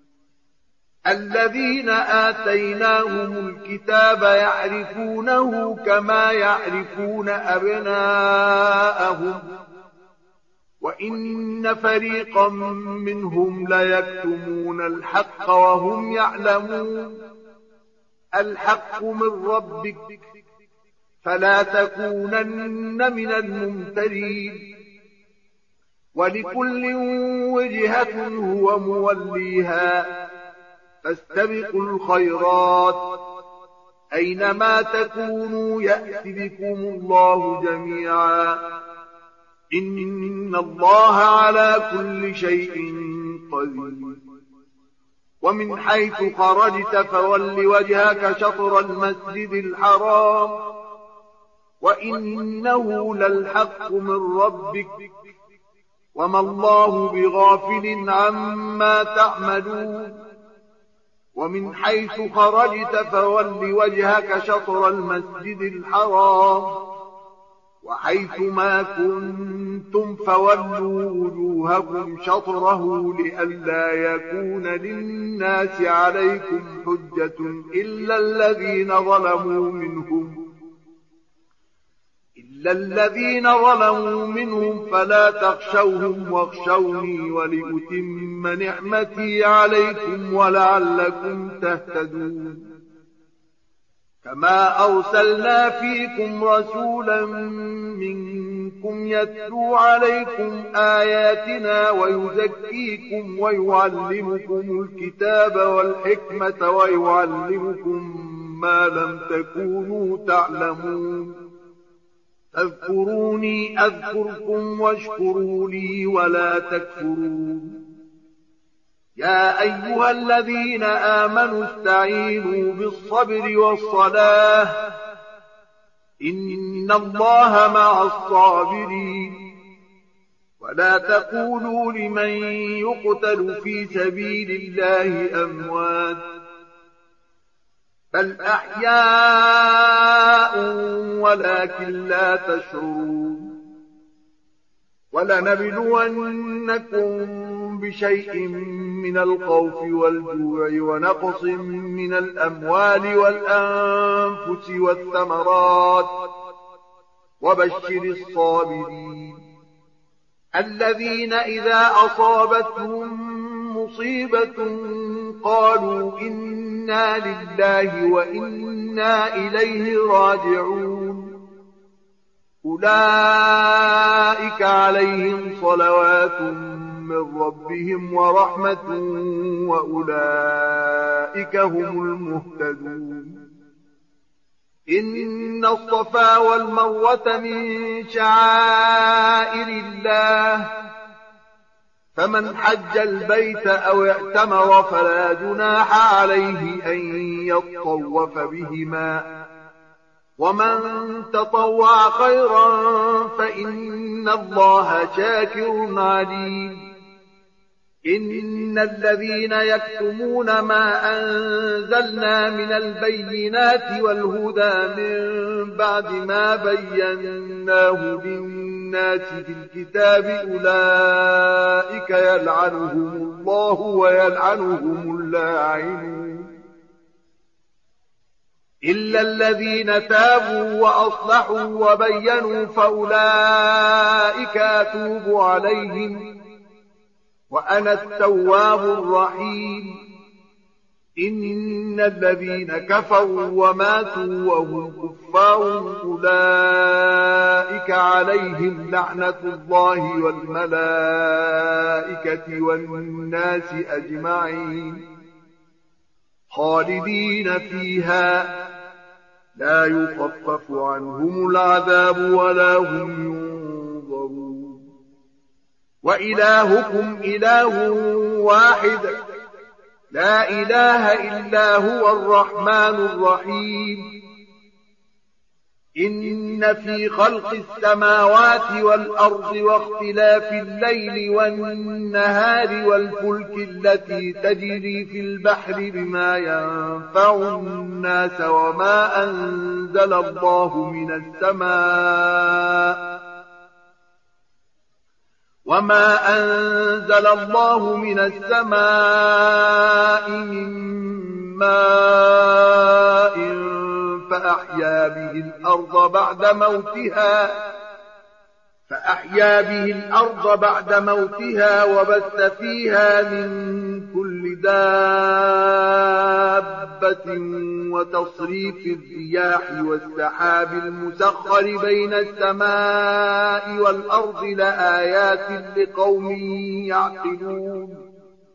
الذين آتيناهم الكتاب يعرفونه كما يعرفون أبناءهم، وإن فريقا منهم ليكتمون الحق وهم يعلمون. الحق من ربك، فلا تكونن من الممترين. ولكل وجهة هو موليها، فاستبقوا الخيرات، أينما تكونوا يأت بكم الله جميعا، إن الله على كل شيء قدير. ومن حيث خرجت فول وجهك شطر المسجد الحرام، وإنه للحق من ربك، وما الله بغافل عما تعملون. ومن حيث خرجت فول وجهك شطر المسجد الحرام، وحيث ما كنتم فولوا وجوهكم شطره لئلا يكون للناس عليكم حجة إلا الذين ظلموا منهم فلا تخشوهم واخشوني ولأتم نعمتي عليكم ولعلكم تهتدون. كما أرسلنا فيكم رسولا منكم يتلو عليكم آياتنا ويزكيكم ويعلمكم الكتاب والحكمة ويعلمكم ما لم تكونوا تعلمون اذكروني أذكركم واشكروا لي ولا تكفرون يا أيها الذين آمنوا استعينوا بالصبر والصلاة إن الله مع الصابرين ولا تقولوا لمن يقتل في سبيل الله أموات بل أحياء ولكن لا تشعرون ولنبلونكم بشيء من الخوف والجوع ونقص من الأموال والأنفس والثمرات وبشر الصابرين الذين إذا أصابتهم مصيبة قالوا إنا لله وإنا إليه راجعون أولئك عليهم صلوات من ربهم ورحمة وأولئك هم المهتدون إن الصفا والمروة من شعائر الله فمن حج البيت أو اعتمر فلا جناح عليه أن يطوف بهما ومن تطوع خيرا فإن الله شاكر عليم إن الذين يكتمون ما أنزلنا من البينات والهدى من بعد ما بيناه للناس في الكتاب أولئك يلعنهم الله ويلعنهم اللاعنون إلا الذين تابوا وأصلحوا وبينوا فأولئك أتوب عليهم وأنا التواب الرحيم إن الذين كفروا وماتوا وهم كفار أولئك عليهم لعنة الله والملائكة والناس أجمعين خالدين فيها لا يخفف عنهم العذاب ولا هم ينظرون وإلهكم إله واحد لا إله إلا هو الرحمن الرحيم إن في خلق السماوات والأرض واختلاف الليل والنهار والفلك التي تجري في البحر بما ينفع الناس وما أنزل الله من السماء من ماء فأحيا به الأرض بعد موتها وبث فيها من كل دابة وتصريف الرياح والسحاب المسخر بين السماء والأرض لآيات لقوم يعقلون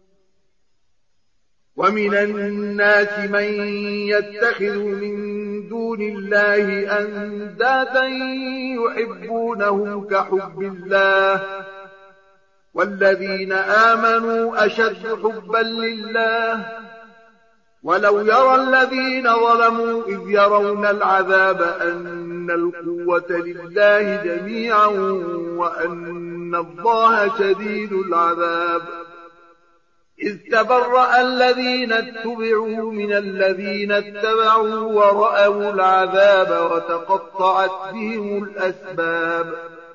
ومن الناس من يتخذ من دون الله أندادا يحبونهم كحب الله والذين آمنوا أشد حبا لله ولو يرى الذين ظلموا إذ يرون العذاب أن القوة لله جميعا وأن الله شديد العذاب إذ تبرأ الذين اتبعوا من الذين اتبعوا ورأوا العذاب وتقطعت بهم الأسباب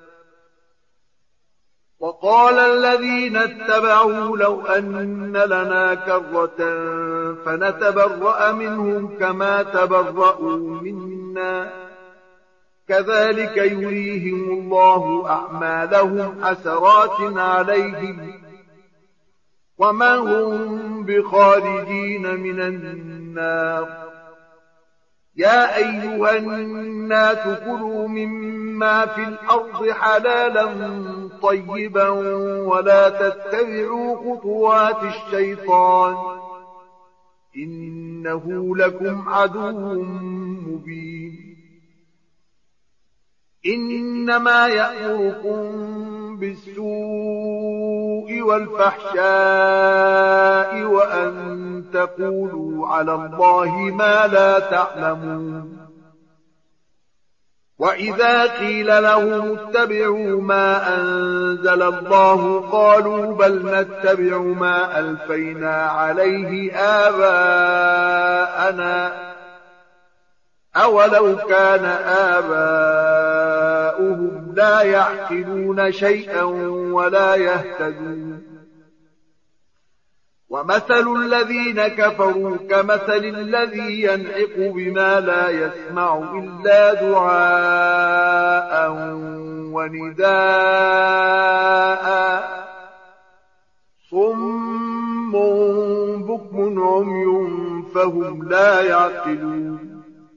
وقال الذين اتبعوا لو أن لنا كرة فنتبرأ منهم كما تبرأوا منا كذلك يريهم الله أعمالهم حسرات عليهم وما هم بخارجين من النار يا أيها الناس كلوا مما في الأرض حلالا طيبا ولا تتبعوا خطوات الشيطان إنه لكم عدو مبين إنما يأمركم بالسوء والفحشاء وأن تقولوا على الله ما لا تعلمون وإذا قيل لهم اتبعوا ما أنزل الله قالوا بل نتبع ما ألفينا عليه آباءنا أولو كان آباؤهم لا يعقلون شيئا ولا يهتدون ومثل الذين كفروا كمثل الذي ينعق بما لا يسمع إلا دعاء ونداء صم بكم عمي فهم لا يعقلون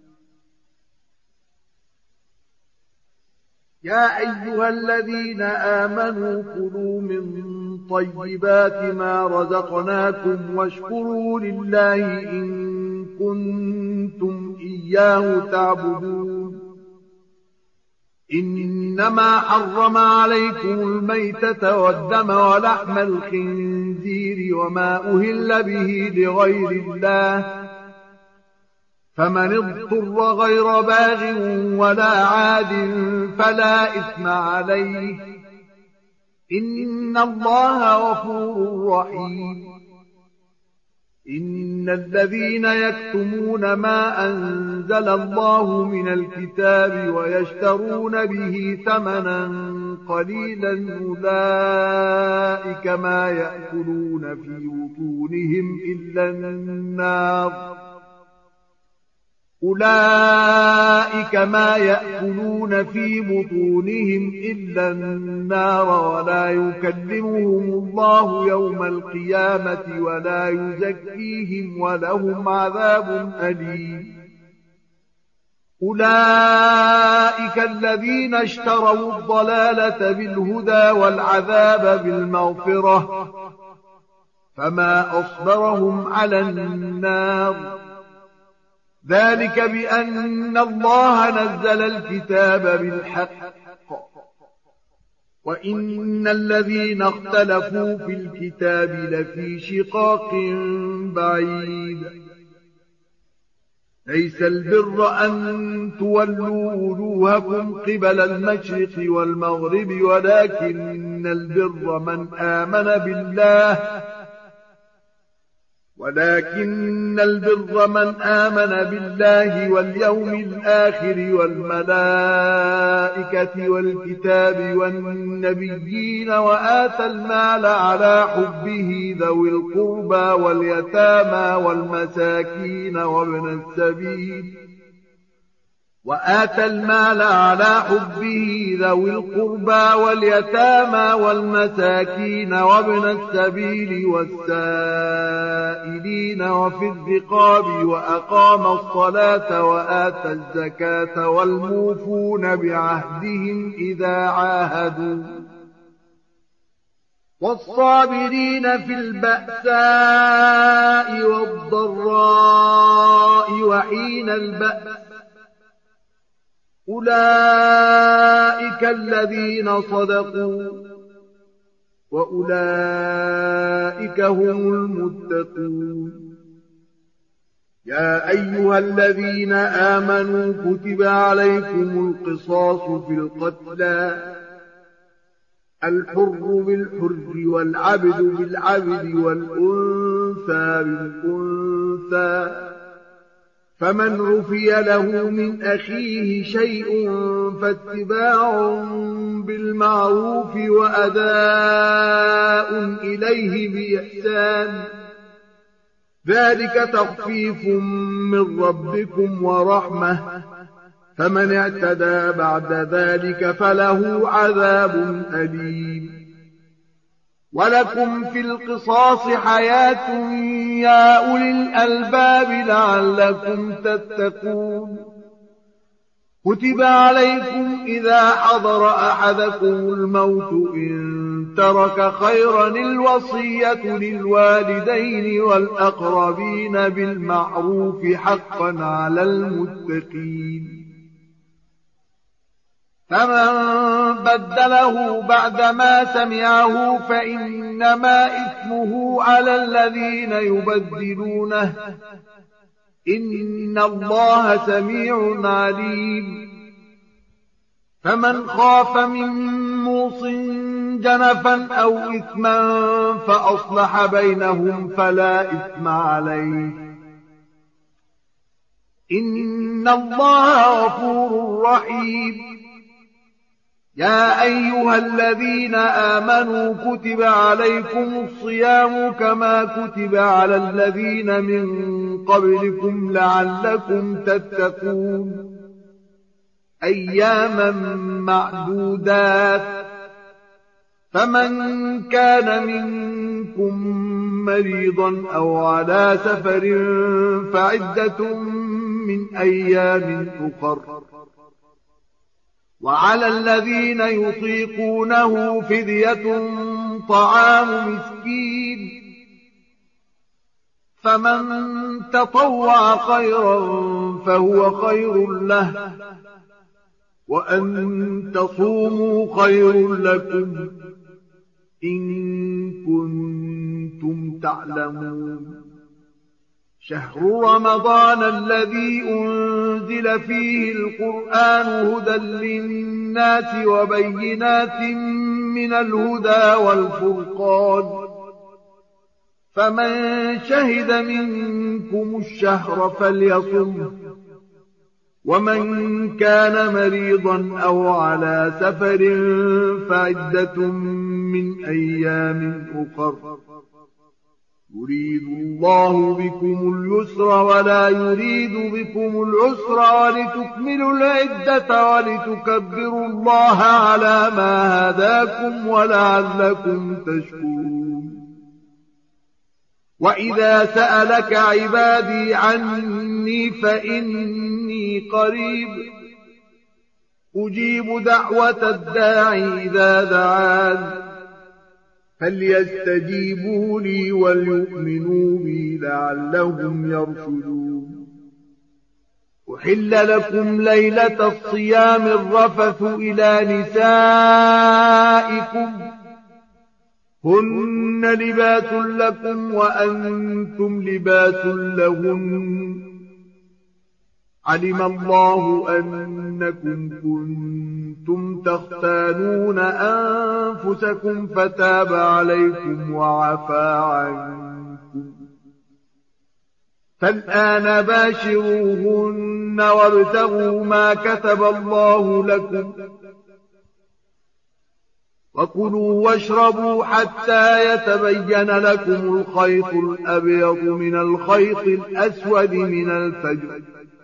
يا أيها الذين آمنوا كلوا من طيبات ما رزقناكم واشكروا لله إن كنتم إياه تعبدون إنما حرم عليكم الميتة والدم ولحم الخنزير وما أهل به لغير الله فمن اضطر غير باغ ولا عاد فلا إثم عليه إن الله غفور رحيم إن الذين يكتمون ما أنزل الله من الكتاب ويشترون به ثمنا قليلا أولئك ما يأكلون في بطونهم إلا النار أولئك ما يأكلون في بطونهم إلا النار ولا يكلمهم الله يوم القيامة ولا يزكيهم ولهم عذاب أليم أولئك الذين اشتروا الضلالة بالهدى والعذاب بالمغفرة فما أصبرهم على النار ذلك بأن الله نزل الكتاب بالحق وإن الذين اختلفوا في الكتاب لفي شقاق بعيد ليس البر أن تولوا وجوهكم قبل المشرق والمغرب ولكن البر من آمن بالله واليوم الآخر والملائكة والكتاب والنبيين وآتى المال على حبه ذوي القربى واليتامى والمساكين وابن السبيل والسائلين وفي الرقاب وأقام الصلاة وآتى الزكاة والموفون بعهدهم إذا عاهدوا والصابرين في البأساء والضراء وحين البأس أولئك الذين صدقوا وأولئك هم المتقون يا أيها الذين آمنوا كتب عليكم القصاص في القتلى الحر بالحر والعبد بالعبد والأنثى بالأنثى فمن عفي له من أخيه شيء فاتباع بالمعروف وأداء إليه بإحسان ذلك تخفيف من ربكم ورحمة فمن اعتدى بعد ذلك فله عذاب أليم ولكم في القصاص حياة يا أولي الألباب لعلكم تتقون كتب عليكم إذا حضر أحدكم الموت إن ترك خيرا الوصية للوالدين والأقربين بالمعروف حقا على المتقين فمن بدله بعدما سمعه فإنما إثمه على الذين يبدلونه إن الله سميع عليم فمن خاف من موص جنفا أو إثما فأصلح بينهم فلا إثم عليه إن الله غفور رحيم يا أيها الذين آمنوا كتب عليكم الصيام كما كتب على الذين من قبلكم لعلكم تتقون أياما معدودات فمن كان منكم مريضا أو على سفر فعدة من أيام أخر وعلى الذين يطيقونه فدية طعام مسكين فمن تطوع خيرا فهو خير له وأن تصوموا خير لكم إن كنتم تعلمون شهر رمضان الذي أنزل فيه القرآن هدى للناس وبينات من الهدى والفرقان فمن شهد منكم الشهر فليصمه ومن كان مريضا أو على سفر فعدة من أيام أخر يريد الله بكم اليسر ولا يريد بكم العسر ولتكملوا العدة ولتكبروا الله على ما هداكم ولعلكم تشكرون وإذا سألك عبادي عني فإني قريب أجيب دعوة الداعي إذا دعان فليستجيبوا لي وليؤمنوا بي لعلهم يرشدون أحل لكم ليلة الصيام الرفث إلى نسائكم هن لباس لكم وأنتم لباس لهن علم الله أنكم كنتم تختانون أنفسكم فتاب عليكم وعفى عنكم فالآن باشروهن وابتغوا ما كتب الله لكم وكلوا واشربوا حتى يتبين لكم الخيط الأبيض من الخيط الأسود من الفجر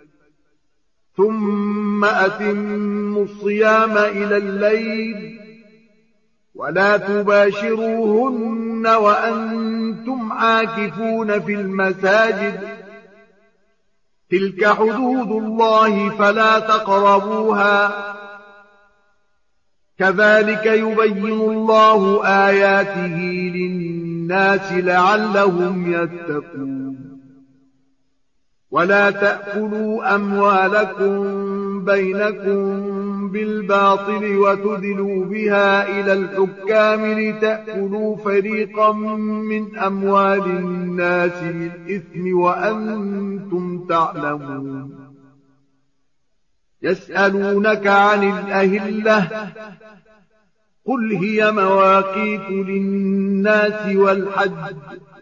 ثم أتموا الصيام إلى الليل ولا تباشروهن وأنتم عاكفون في المساجد تلك حدود الله فلا تقربوها كذلك يبين الله آياته للناس لعلهم يتقون ولا تأكلوا أموالكم بينكم بالباطل وتدلوا بها إلى الحكام لتأكلوا فريقا من أموال الناس بالإثم وأنتم تعلمون يسألونك عن الأهلة قل هي مواقيت للناس والحج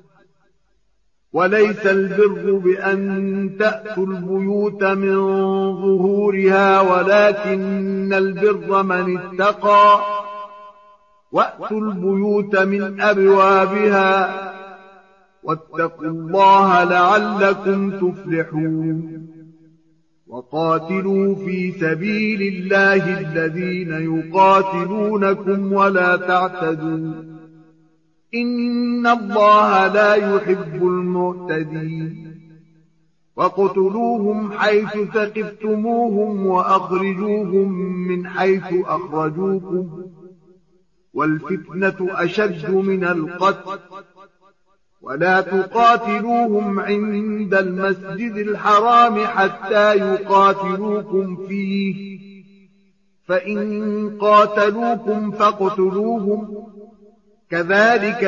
وليس البر بأن تأتوا البيوت من ظهورها ولكن البر من اتقى وأتوا البيوت من أبوابها واتقوا الله لعلكم تفلحون وقاتلوا في سبيل الله الذين يقاتلونكم ولا تعتدوا إن الله لا يحب المعتدين وقتلوهم حيث ثقفتموهم وأخرجوهم من حيث أخرجوكم والفتنة أشد من القتل ولا تقاتلوهم عند المسجد الحرام حتى يقاتلوكم فيه فإن قاتلوكم فاقتلوهم كذلك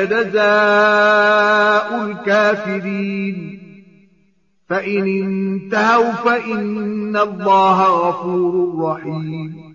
جزاء الكافرين فإن انتهوا فإن الله غفور رحيم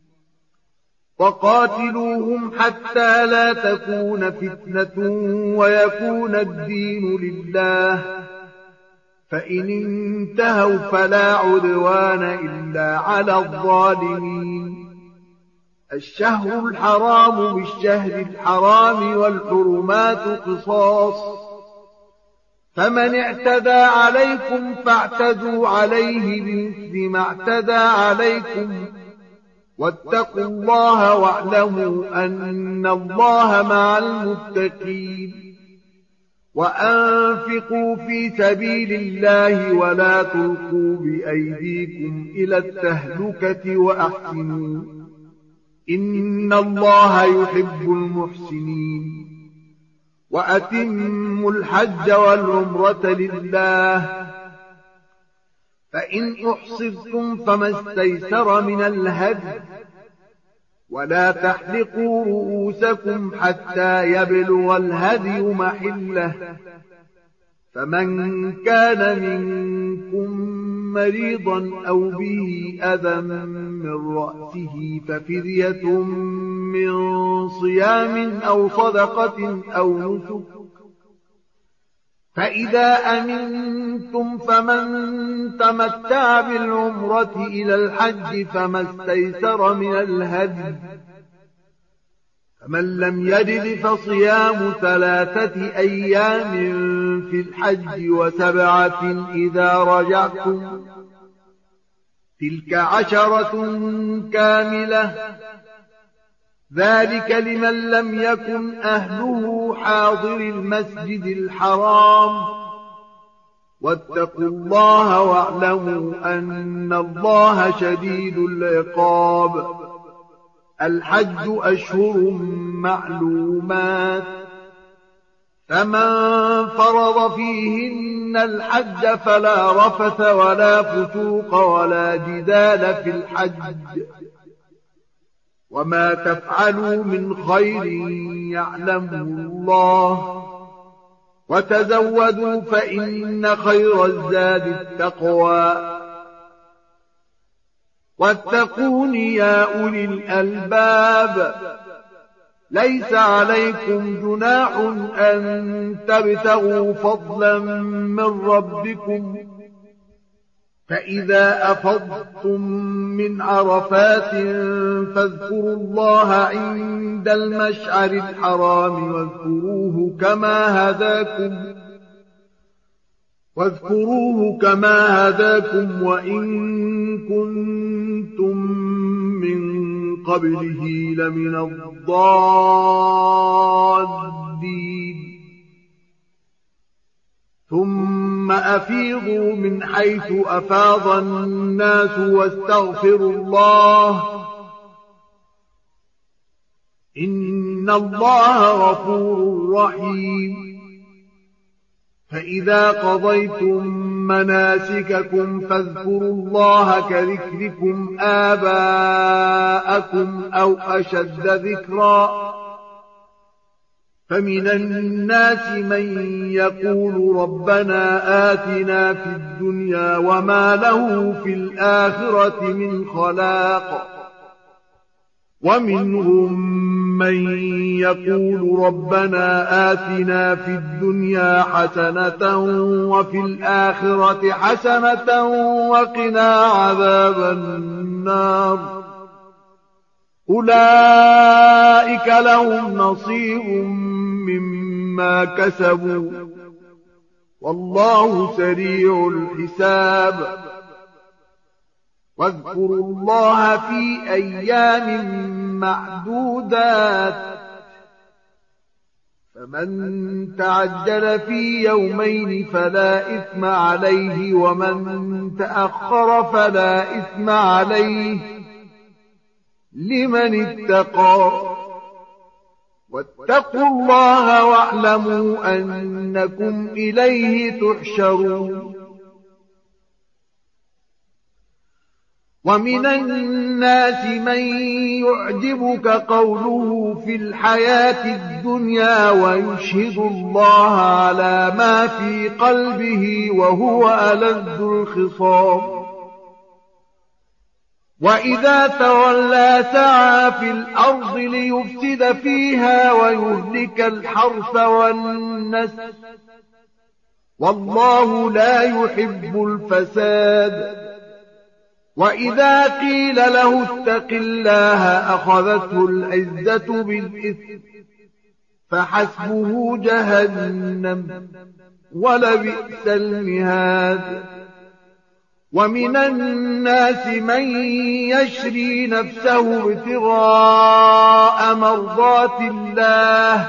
وقاتلوهم حتى لا تكون فتنة ويكون الدين لله فإن انتهوا فلا عدوان إلا على الظالمين الشهر الحرام بالشهر الحرام والحرمات قصاص فمن اعتدى عليكم فاعتدوا عليه بمثل ما اعتدى عليكم واتقوا الله واعلموا أن الله مع المتقين وأنفقوا في سبيل الله ولا تلقوا بأيديكم إلى التهلكة وأحسنوا إن الله يحب المحسنين وأتموا الحج والعمرة لله فإن أحصرتم فما استيسر من الهدي ولا تحلقوا رؤوسكم حتى يبلغ الهدي محله فمن كان منكم مريضا أو به أذى من رأسه ففدية من صيام أو صدقة أو نسك فإذا أمنتم فمن تمتع بالعمرة إلى الحج فما استيسر من الهدي فمن لم يجد فصيام 3 أيام في الحج و7 إذا رجعتم تلك 10 كاملة ذلك لمن لم يكن أهله حاضر المسجد الحرام واتقوا الله واعلموا أن الله شديد العقاب الحج أشهر معلومات فمن فرض فيهن الحج فلا رفث ولا فسوق ولا جدال في الحج وما تفعلوا من خير يعلمه الله وتزودوا فإن خير الزاد التقوى واتقون يا أولي الألباب ليس عليكم جناح أن تبتغوا فضلا من ربكم فإذا أفضتم من عرفات فاذكروا الله عند المشعر الحرام واذكروه كما هداكم وإن كنتم من قبله لمن الضالين ثم أفيضوا من حيث أفاض الناس واستغفروا الله إن الله غفور رحيم فإذا قضيتم مناسككم فاذكروا الله كذكركم آباءكم أو أشد ذكرا فمن الناس من يقول ربنا آتنا في الدنيا وما له في الآخرة من خلاق ومنهم من يقول ربنا آتنا في الدنيا حسنة وفي الآخرة حسنة وقنا عذاب النار أولئك لهم نصيب مما كسبوا والله سريع الحساب واذكروا الله في أيام معدودات فمن تعجل في يومين فلا إثم عليه ومن تأخر فلا إثم عليه لمن اتقى واتقوا الله واعلموا أنكم إليه تحشرون ومن الناس من يعجبك قوله في الحياة الدنيا ويشهد الله على ما في قلبه وهو ألذ الخصام وإذا تولى سعى في الأرض ليفسد فيها ويهلك الحرث والنسل والله لا يحب الفساد وإذا قيل له اتق الله أخذته العزة بالإثم فحسبه جهنم ولبئس المهاد ومن الناس من يشري نفسه ابتغاء مرضات الله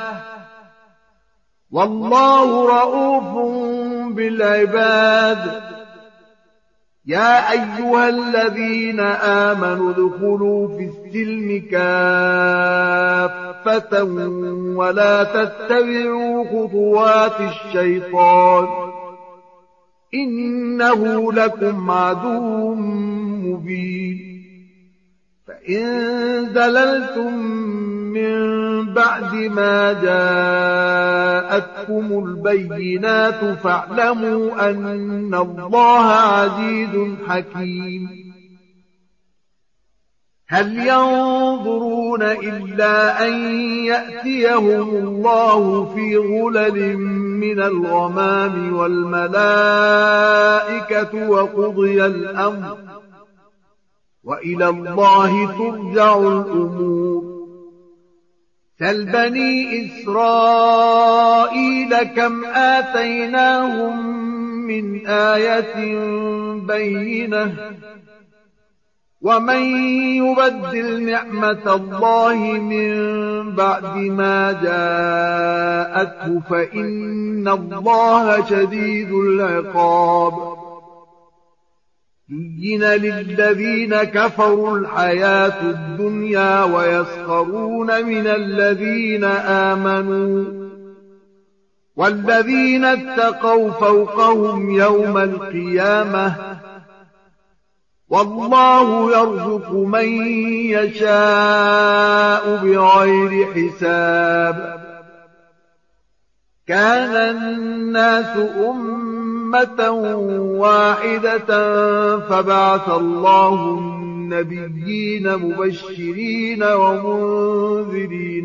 والله رؤوف بالعباد يا أيها الذين آمنوا ادخلوا في السلم كافة ولا تتبعوا خطوات الشيطان إنه لكم عدو مبين فإن زللتم من بعد ما جاءتكم البينات فاعلموا أن الله عزيز حكيم هل ينظرون إلا أن يأتيهم الله في غلل من الغمام والملائكة وقضي الأمر وإلى الله ترجع الأمور سل بني إسرائيل كم آتيناهم من آية بينة ومن يبدل نعمة الله من بعد ما جاءته فإن الله شديد العقاب زين للذين كفروا الحياة الدنيا ويسخرون من الذين آمنوا والذين اتقوا فوقهم يوم القيامة والله يرزق من يشاء بغير حساب كان الناس أمة واحدة فبعث الله النبيين مبشرين ومنذرين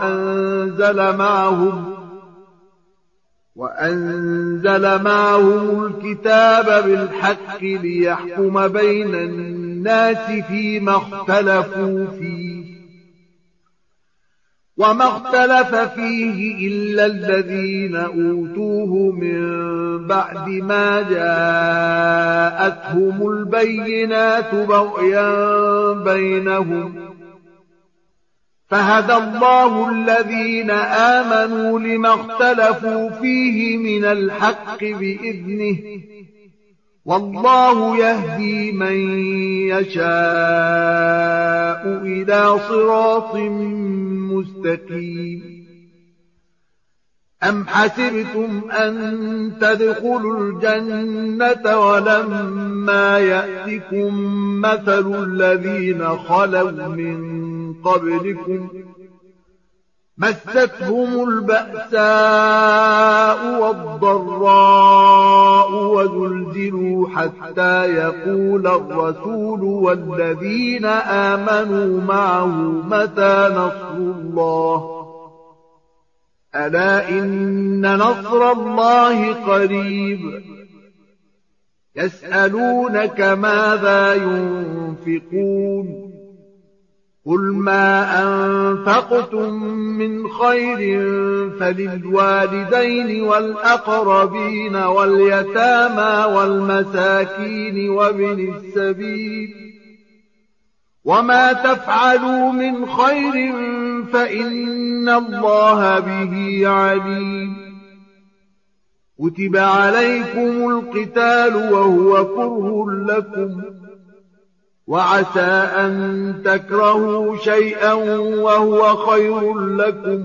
وأنزل معهم الكتاب بالحق ليحكم بين الناس فيما اختلفوا فيه وما اختلف فيه إلا الذين أوتوه من بعد ما جاءتهم البينات بغيا بينهم فهدى الله الذين آمنوا لما اختلفوا فيه من الحق بإذنه والله يهدي من يشاء إلى صراط مستقيم أم حسبتم أن تدخلوا الجنة ولما يأتكم مثل الذين خلوا من قبلكم مستهم البأساء والضراء وزلزلوا حتى يقول الرسول والذين آمنوا معه متى نصر الله ألا إن نصر الله قريب يسألونك ماذا ينفقون قل ما أنفقتم من خير فللوالدين والأقربين واليتامى والمساكين وابن السبيل وما تفعلوا من خير فإن الله به عليم. كتب عليكم القتال وهو كره لكم، وعسى أن تكرهوا شيئا وهو خير لكم،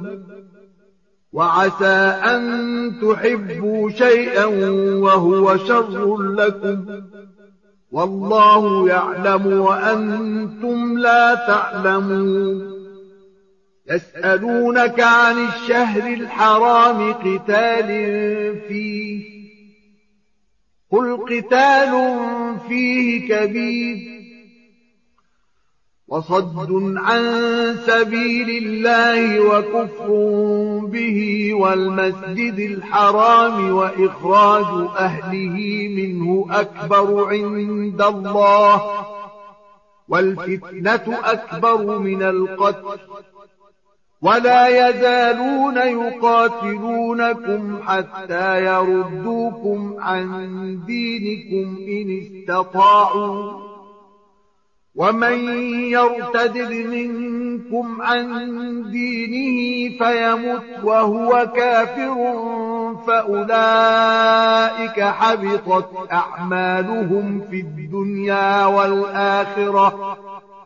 وعسى أن تحبوا شيئا وهو شر لكم، والله يعلم وأنتم لا تعلمون. يسألونك عن الشهر الحرام قتال فيه، قل قتال فيه كبير، وصد عن سبيل الله وكفر به والمسجد الحرام وإخراج أهله منه أكبر عند الله، والفتنة أكبر من القتل، ولا يزالون يقاتلونكم حتى يردوكم عن دينكم إن استطاعوا، ومن يرتد منكم عن دينه فيمت وهو كافر فأولئك حبطت أعمالهم في الدنيا والآخرة،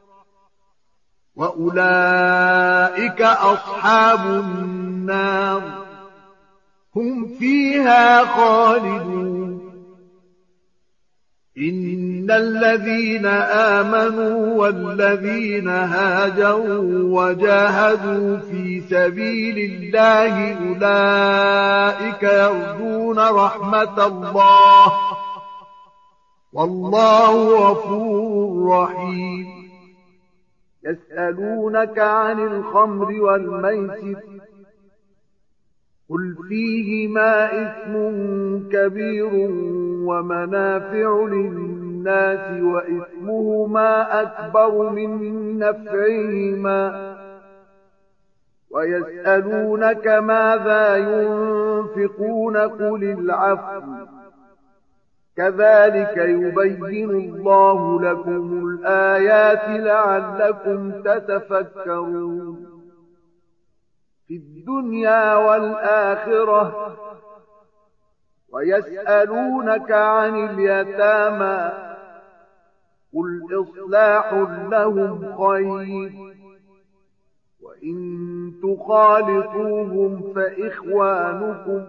وأولئك أصحاب النار هم فيها خالدون. إن الذين آمنوا والذين هاجروا وجاهدوا في سبيل الله أولئك يرجون رحمة الله، والله غفور رحيم. يسألونك عن الخمر والميسر، قل فيهما إثم كبير ومنافع للناس وإثمهما أكبر من نفعهما، ويسألونك ماذا ينفقون قل العفو، كذلك يبين الله لكم الآيات لعلكم تتفكرون. في الدنيا والآخرة ويسألونك عن اليتامى، قل إصلاح لهم خير، وإن تخالطوهم فإخوانكم،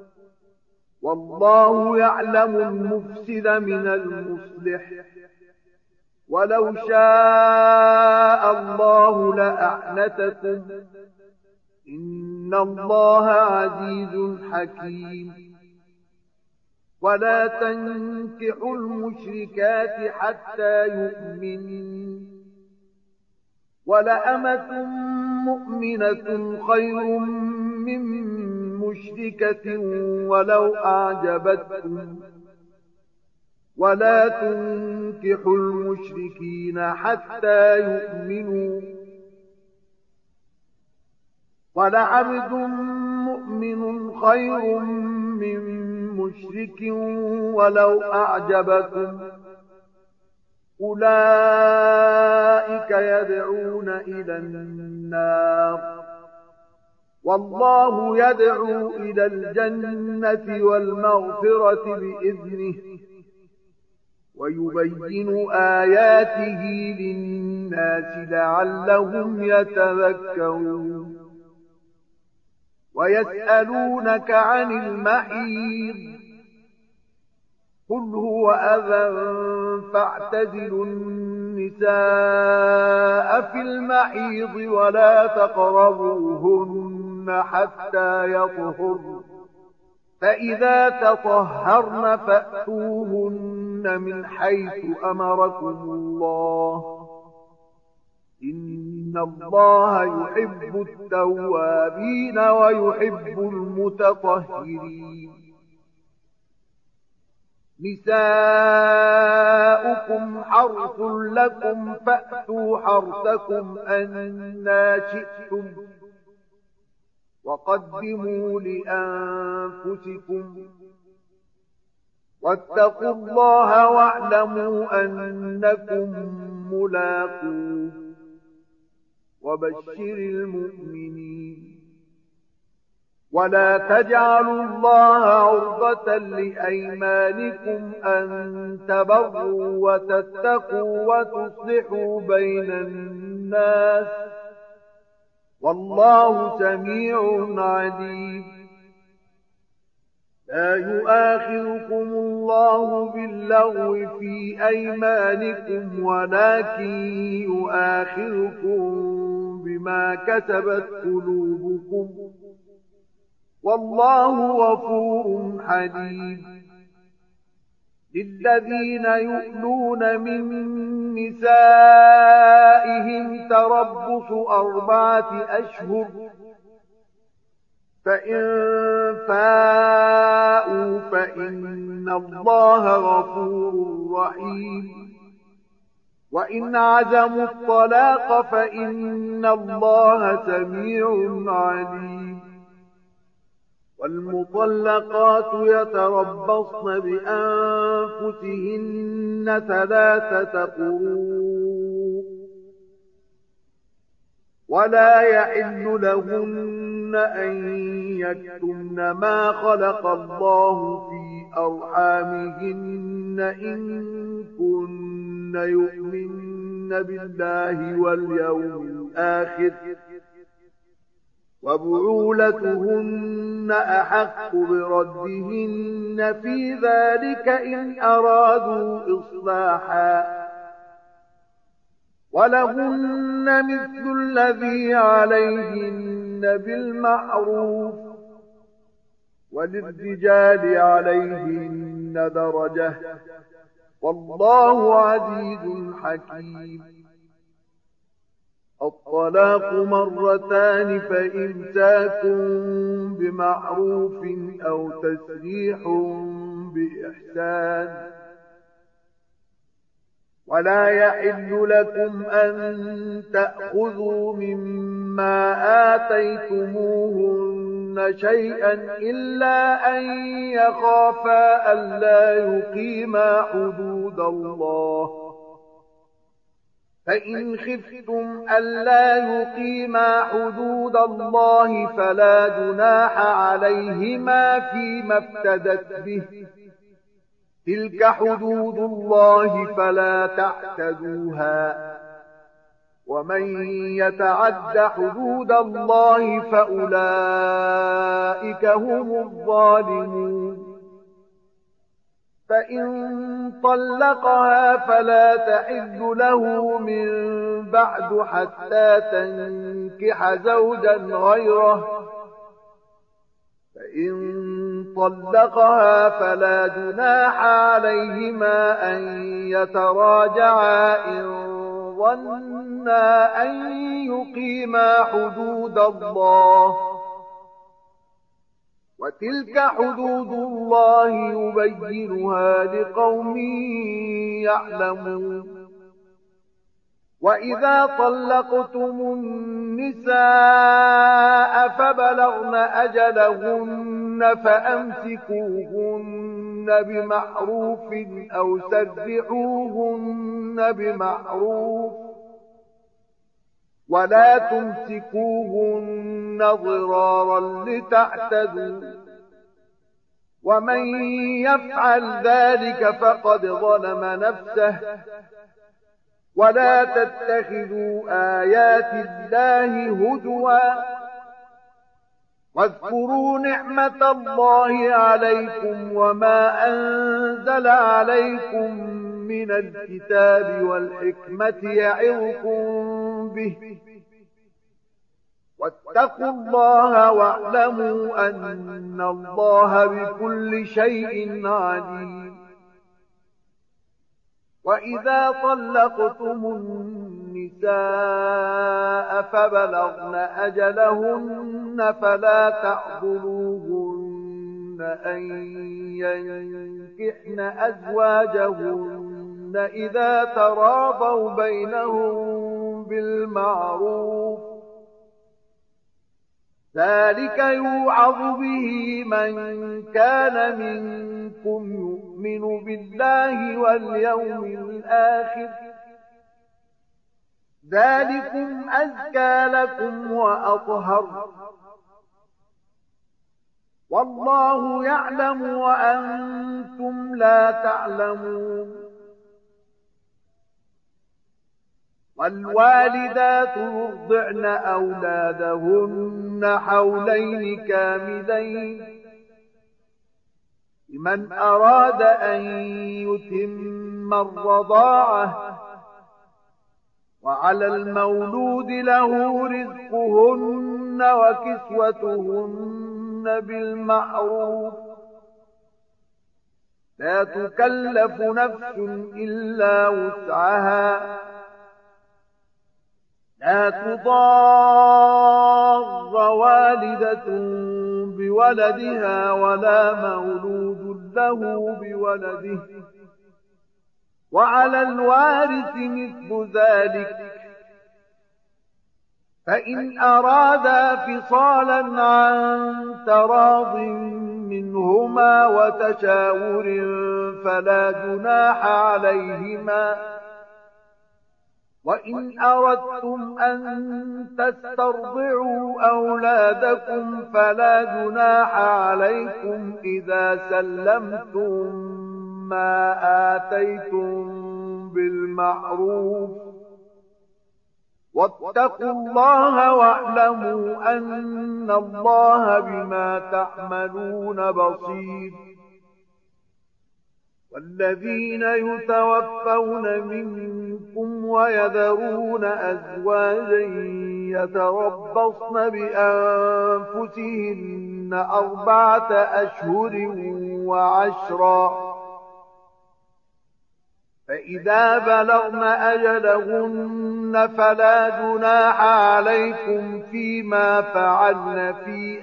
والله يعلم المفسد من المصلح، ولو شاء الله لأعنتكم، إن الله عزيز حكيم. ولا تنكحوا المشركات حتى يؤمنوا، ولأمة مؤمنة خير من مشركة ولو أعجبتكم، ولا تنكحوا المشركين حتى يؤمنوا، ولعبد مؤمن خير من مشرك ولو أعجبكم، أولئك يدعون إلى النار، والله يدعو إلى الجنة والمغفرة بإذنه، ويبين آياته للناس لعلهم يتذكرون. ويسألونك عن المحيض، قل هو أذى فاعتزلوا النساء في المحيض ولا تقربوهن حتى يطهرن، فإذا تطهرن فأتوهن من حيث أمركم الله، إن الله يحب التوابين ويحب المتطهرين. نساؤكم حرث لكم فأتوا حرثكم أنى شئتم، وقدموا لأنفسكم، واتقوا الله واعلموا أنكم ملاقوه، وبشر المؤمنين. ولا تجعلوا الله عرضة لأيمانكم أن تبروا وتتقوا وتصلحوا بين الناس، والله سميع عليم. لا يؤاخذكم الله باللغو في أيمانكم ولكن يؤاخذكم بما كسبت قلوبكم، والله غفور حليم. للذين يؤلون من نسائهم تربص 4 أشهر، فإن فاءوا فإن الله غفور رحيم. وإن عزموا الطلاق فإن الله سميع عليم. والمطلقات يتربصن بأنفسهن 3 قروء، ولا يحل لهن أن يكتمن ما خلق الله في أرحامهن إن كن يؤمن بالله واليوم الآخر، وبعولتهن أحق بردهن في ذلك إن أرادوا إصلاحا، ولهن مثل الذي عليهن بالمعروف، وللرجال عليهن درجة، والله عزيز حكيم. الطلاق 2 فإمساك بمعروف أو تسريح بإحسان. ولا يحل لكم أن تأخذوا مما آتيتموهن شيئا إلا أن يخافا ألا يقيما حدود الله، فإن خفتم ألا يقيما حدود الله فلا جناح عليهما فيما افتدت به، تلك حدود الله فلا تعتدوها، ومن يتعد حدود الله فأولئك هم الظالمون. فإن طلقها فلا تحل له من بعد حتى تنكح زوجا غيره، فإن طلقها فلا جناح عليهما أن يتراجعا إن ظنا أن يقيما حدود الله، وتلك حدود الله يبينها لقوم يعلمون. وإذا طلقتم النساء فبلغن أجلهن فأمسكوهن بمعروف أو سرحوهن بمعروف، ولا تمسكوهن ضرارا لتعتدوا، ومن يفعل ذلك فقد ظلم نفسه. ولا تتخذوا آيات الله هزوا، واذكروا نعمة الله عليكم وما أنزل عليكم من الكتاب والحكمة يعظكم به، واتقوا الله واعلموا أن الله بكل شيء عليم. وإذا طلقتم النساء فبلغن أجلهن فلا تعضلوهن أن ينكحن أزواجهن إذا تراضوا بينهم بالمعروف، ذلك يوعظ به من كان منكم يؤمن بالله واليوم الآخر، ذلكم أزكى لكم وأطهر، والله يعلم وأنتم لا تعلمون. والوالدات يرضعن أولادهن حولين كاملين لمن أراد أن يتم الرضاعة، وعلى المولود له رزقهن وكسوتهن بالمعروف، لا تكلف نفس إلا وسعها، لا تضار والدة بولدها ولا مولود له بولده، وعلى الوارث مثل ذلك، فإن أرادا فصالا عن تراض منهما وتشاور فلا جناح عليهما. وإن أردتم أن تسترضعوا أولادكم فلا جناح عليكم إذا سلمتم ما آتيتم بالمعروف، واتقوا الله واعلموا أن الله بما تعملون بصير. والذين يتوفون منكم ويذرون أزواجا يتربصن بأنفسهن 4 أشهر وعشرا، فإذا بلغن أجلهن فلا جناح عليكم فيما فعلن في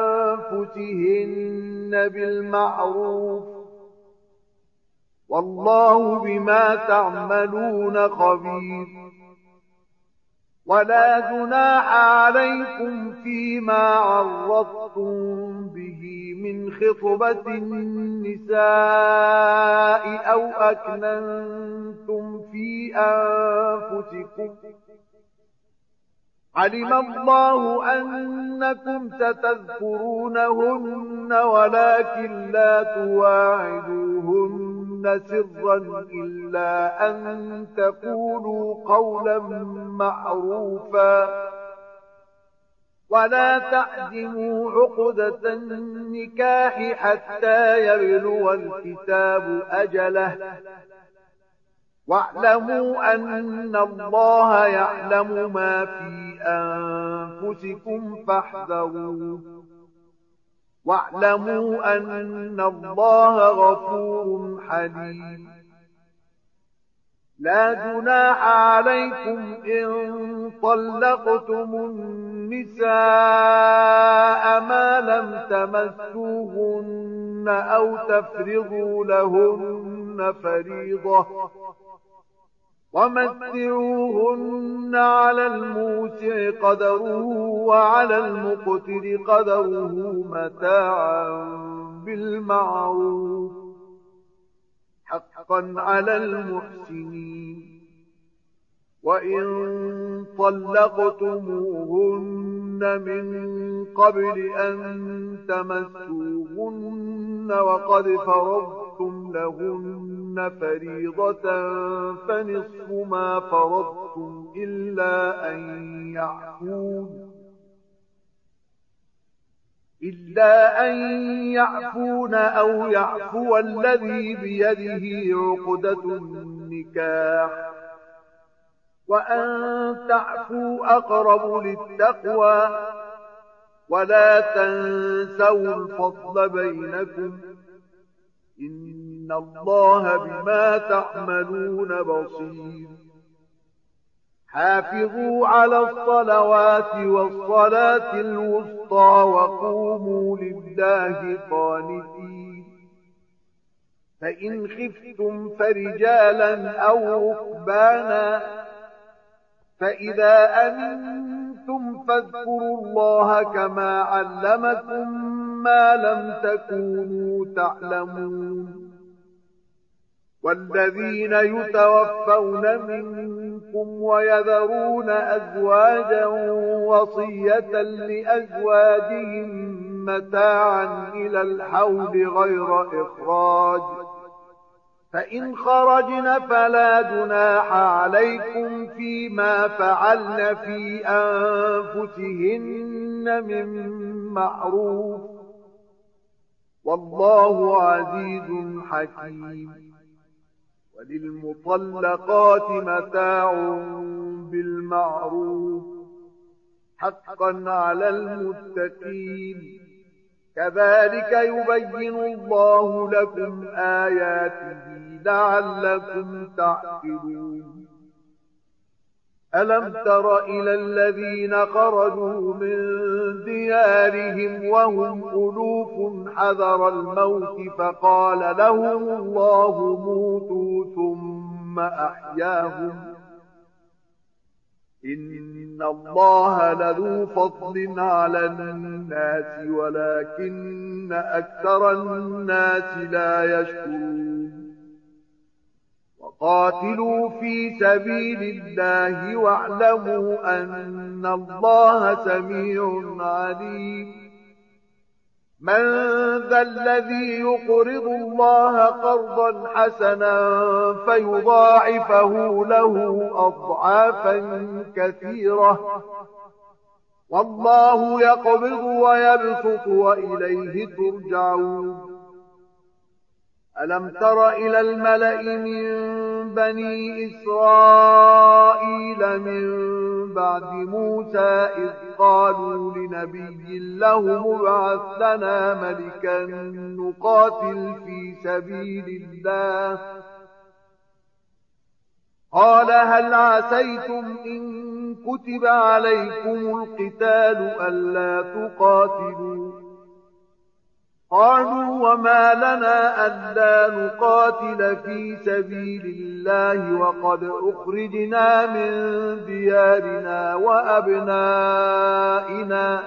أنفسهن بالمعروف، والله بما تعملون خبير. ولا جناح عليكم فيما عرضتم به من خطبة النساء أو أكننتم في أنفسكم، علم الله أنكم ستذكرونهن ولكن لا تواعدوهن سرا إلا أن تقولوا قولا معروفا، ولا تعزموا عقدة النكاح حتى يبلغ الكتاب أجله، واعلموا أن الله يعلم ما في أنفسكم فاحذروه، واعلموا أن الله غفور حليم. لا جناح عليكم إن طلقتم النساء ما لم تمسوهن أو تفرضوا لهن فريضة، ومتعوهن على الموسع قدره وعلى المقتر قدره متاعا بالمعروف، حقا على المحسنين. وإن طلقتموهن من قبل أن تمسوهن وقد فرضتم لهن فريضة فنصف ما فرضتم إلا أن يعفون أو يعفو الذي بيده عقدة النكاح، وأن تعفوا أقرب للتقوى، ولا تنسوا الفضل بينكم، إن الله بما تعملون بصير. حافظوا على الصلوات والصلاة الوسطى وقوموا لله قانتين. فإن خفتم فرجالا أو ركبانا، فإذا أمنتم فاذكروا الله كما علمكم ما لم تكونوا تعلمون. والذين يتوفون منكم ويذرون أزواجا وصية لأزواجهم متاعا إلى الحول غير إخراج، فإن خرجن فلا جناح عليكم فيما فعلن في أنفسهن من معروف، والله عزيز حكيم. وللمطلقات متاع بالمعروف حقا على المتقين، كذلك يبين الله لكم آياته لعلكم تعقلون. ألم تر إلى الذين خرجوا من ديارهم وهم ألوف حذر الموت فقال لهم الله موتوا ثم أحياهم، إن الله لذو فضل على الناس ولكن أكثر الناس لا يشكرون. وقاتلوا في سبيل الله واعلموا أن الله سميع عليم. من ذا الذي يقرض الله قرضا حسنا فيضاعفه له أضعافا كثيرة، والله يقبض ويبسط وإليه ترجعون. ألم تر إلى الملأ من بني إسرائيل من بعد موسى إذ قالوا لنبي له ابعث لنا ملكا نقاتل في سبيل الله، قال هل عسيتم إن كتب عليكم القتال ألا تقاتلوا؟ قالوا وما لنا ألا نقاتل في سبيل الله وقد أخرجنا من ديارنا وأبنائنا،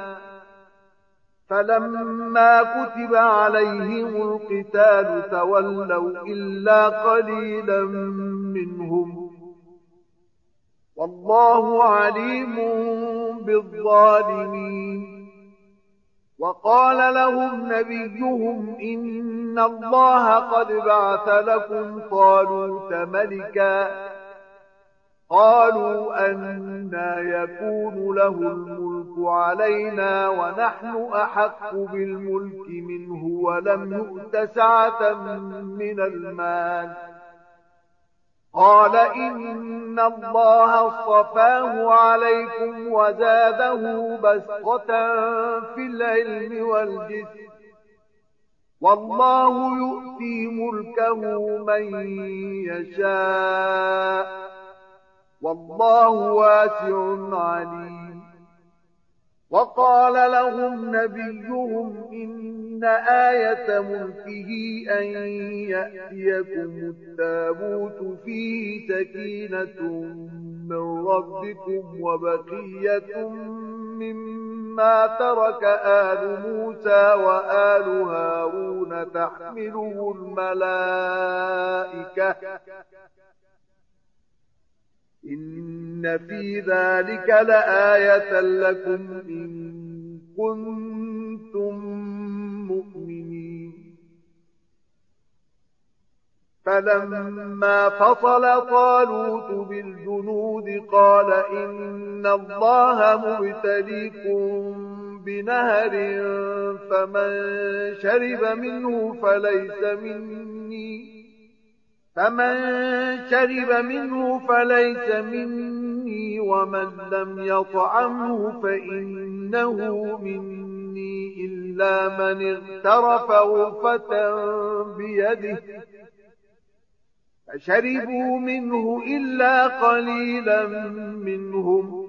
فلما كتب عليهم القتال تولوا إلا قليلا منهم، والله عليم بالظالمين. وقال لهم نبيهم إن الله قد بعث لكم طالوت ملكا، قالوا أنى يكون له الملك علينا ونحن أحق بالملك منه ولم يؤت سعة من المال، قال إن الله اصطفاه عليكم وزاده بسطة في العلم والجسم، والله يؤتي ملكه من يشاء، والله واسع عليم. وقال لهم نبيهم إن آية ملكه أن يأتيكم التابوت فيه سكينة من ربكم وبقية مما ترك آل موسى وآل هارون تحمله الملائكة، إن في ذلك لآية لكم إن كنتم مؤمنين. فلما فصل طالوت بالجنود قال إن الله مبتليكم بنهر فمن شرب منه فليس مني ومن لم يطعمه فإنه مني إلا من اغترف غرفة بيده، فشربوا منه إلا قليلا منهم.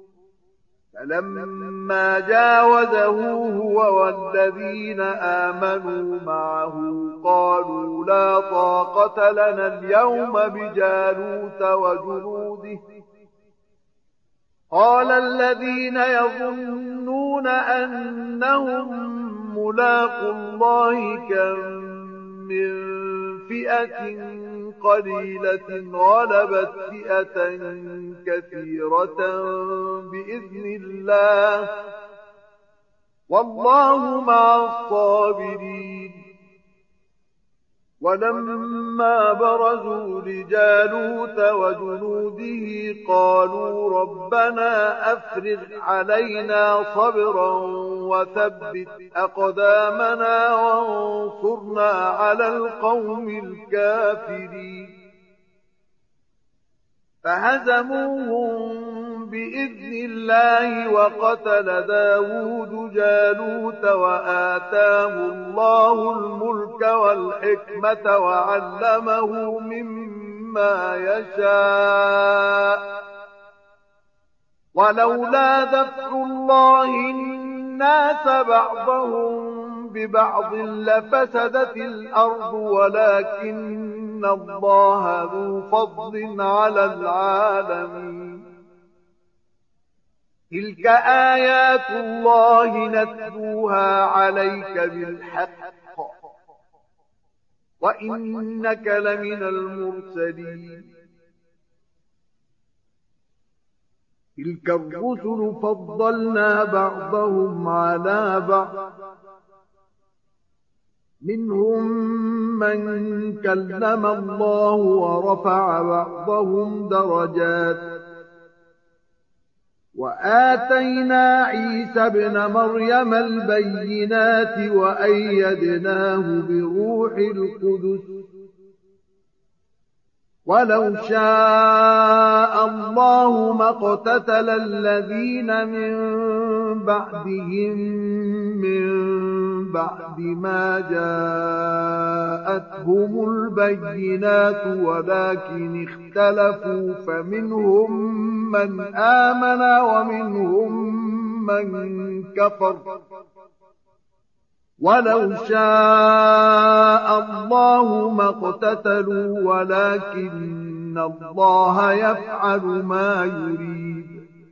فلما جاوزه هو والذين آمنوا معه قالوا لا طاقة لنا اليوم بجالوت وجنوده، قال الذين يظنون أنهم ملاقو الله كم من فئة قليلة غلبت فئة كثيرة بإذن الله والله مع الصابرين. ولما برزوا لجالوت وجنوده قالوا ربنا أفرغ علينا صبرا وثبت أقدامنا وانصرنا على القوم الكافرين. فهزموهم بإذن الله وقتل داود جالوت وآتاه الله الملك والحكمة وعلمه مما يشاء. ولولا دفع الله الناس بعضهم ببعض لفسدت الأرض ولكن الله ذو فضل على العالمين. تلك آيات الله نتلوها عليك بالحق وإنك لمن المرسلين. تلك الرسل فضلنا بعضهم على بعض منهم من كلم الله ورفع بعضهم درجات وآتينا عيسى ابن مريم البينات وأيدناه بروح القدس ولو شاء الله ما اقتتل الذين من بعدهم من بعد ما جاءتهم البينات ولكن اختلفوا فمنهم من آمن ومنهم من كفر. ولو شاء الله ما اقتتلوا ولكن الله يفعل ما يريد.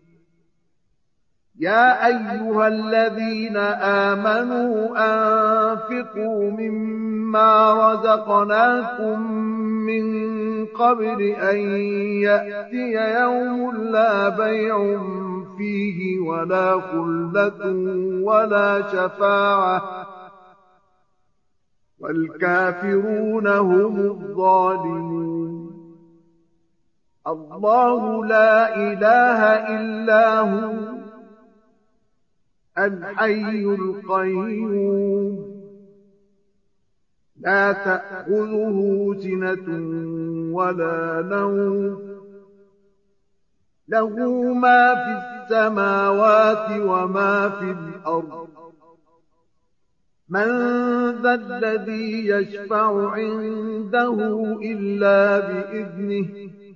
يا أيها الذين آمنوا أنفقوا مما رزقناكم من قبل أن يأتي يوم لا بيع فيه ولا خلة ولا شفاعة والكافرون هم الظالمون. الله لا إله إلا هو الحي القيوم لا تأخذه سنة ولا نوم له ما في السماوات وما في الأرض. من ذا الذي يشفع عنده إلا بإذنه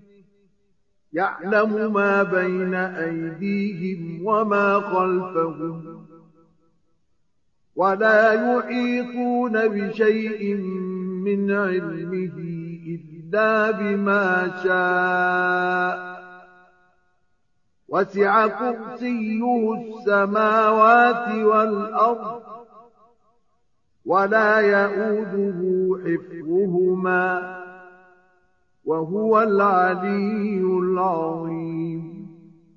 يعلم ما بين أيديهم وما خلفهم ولا يحيطون بشيء من علمه إلا بما شاء. وسع كرسيه السماوات والأرض ولا يؤوده حفظهما وهو العلي العظيم.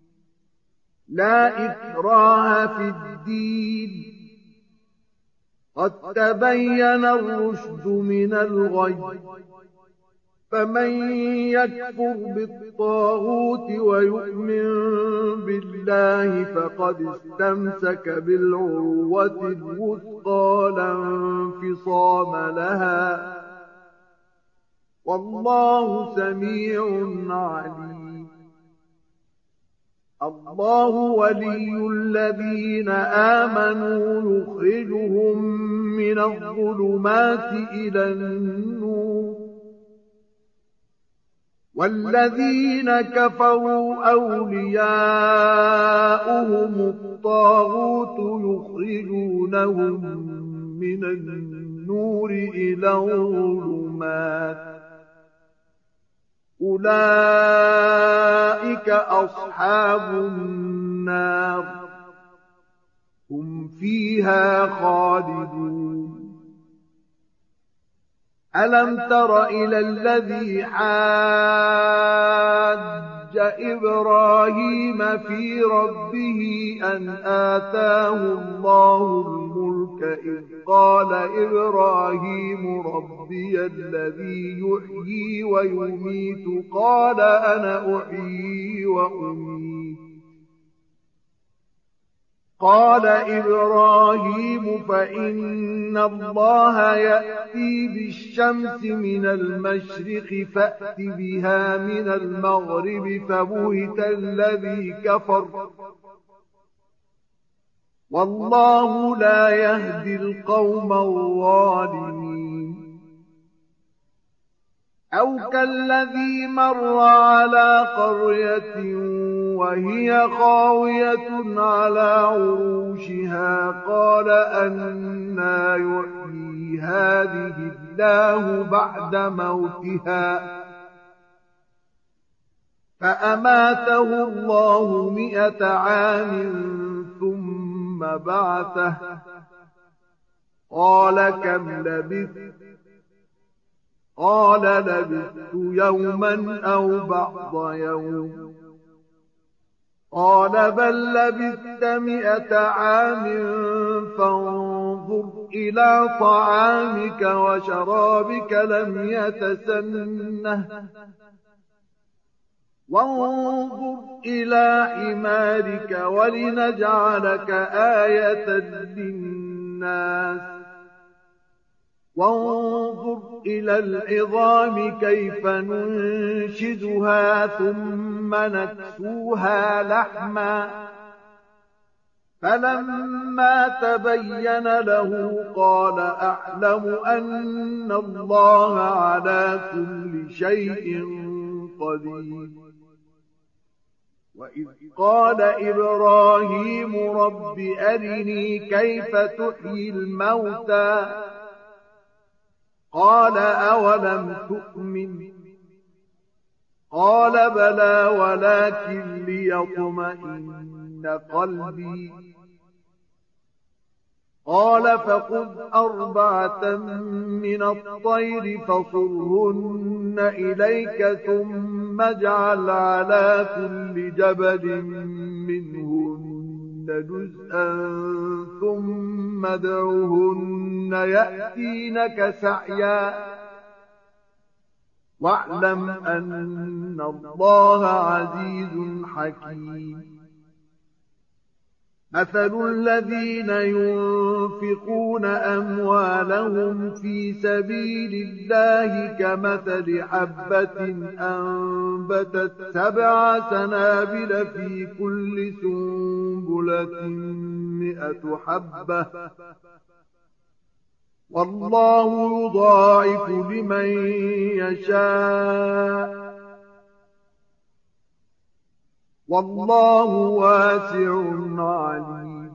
لا إكراه في الدين قد تبين الرشد من الغي. فمن يكفر بالطاغوت ويؤمن بالله فقد استمسك بالعروة الوثقى لا انفصام لها والله سميع عليم. الله ولي الذين آمنوا يخرجهم من الظلمات إلى النور والذين كفروا أولياؤهم الطاغوت يخرجونهم من النور إلى الظلمات أولئك أصحاب النار هم فيها خالدون. ألم تر إلى الذي حاج إبراهيم في ربه أن آتاه الله الملك إذ قال إبراهيم ربي الذي يحيي ويميت قال أنا أحيي وأميت قال إبراهيم فإن الله يأتي بالشمس من المشرق فأت بها من المغرب فبهت الذي كفر والله لا يهدي القوم الظالمين أو كالذي مر على قرية وهي خاوية على عروشها قال أنى يحيي هذه الله بعد موتها فأماته الله 100 عام ثم بعثه قال كم لبثت قال لبثت يوما أو بعض يوم قال بل لبثت 100 عام فانظر إلى طعامك وشرابك لم يتسنه وانظر إلى حمارك ولنجعلك آية للناس وانظر إلى العظام كيف ننشدها ثم نكسوها لحما فلما تبين له قال أعلم أن الله على كل شيء قدير وإذ قال إبراهيم رب أرني كيف تحيي الموتى قال أولم تؤمن قال بلى ولكن ليطمئن قلبي قال فخذ 4 من الطير فصرهن إليك ثم اجعل على كل جبل منهن جزءا ثم ادعهن يأتينك سعيا واعلم أن الله عزيز حكيم مثل الذين ينفقون أموالهم في سبيل الله كمثل حبة أنبتت 7 سنابل في كل سنبلة 100 حبة والله يضاعف لمن يشاء والله واسع عليم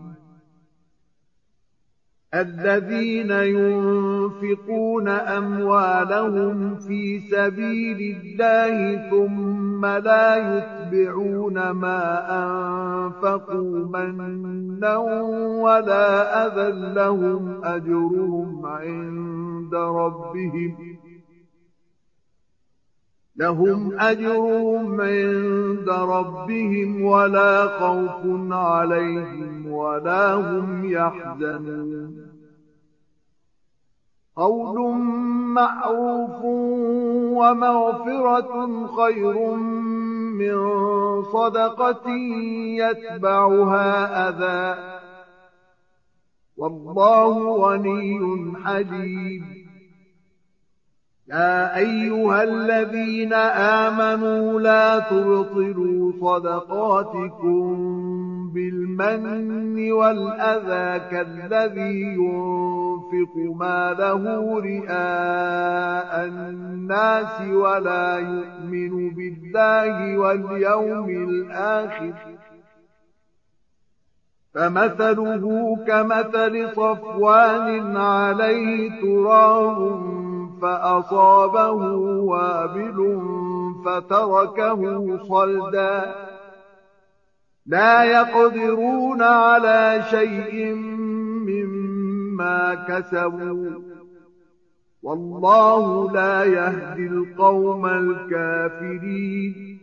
الذين ينفقون أموالهم في سبيل الله ثم لا يتبعون ما أنفقوا منا ولا أذى لهم أجرهم عند ربهم ولا خوف عليهم ولا هم يحزنون قول معروف ومغفرة خير من صدقة يتبعها أذى والله غني حليم يا أيها الذين آمنوا لا تبطلوا صدقاتكم بالمن والأذى كالذي ينفق ماله رئاء الناس ولا يؤمن بالله واليوم الآخر فمثله كمثل صفوان عليه تراب فأصابه وابل فتركه صلدا لا يقدرون على شيء مما كسبوا والله لا يهدي القوم الكافرين.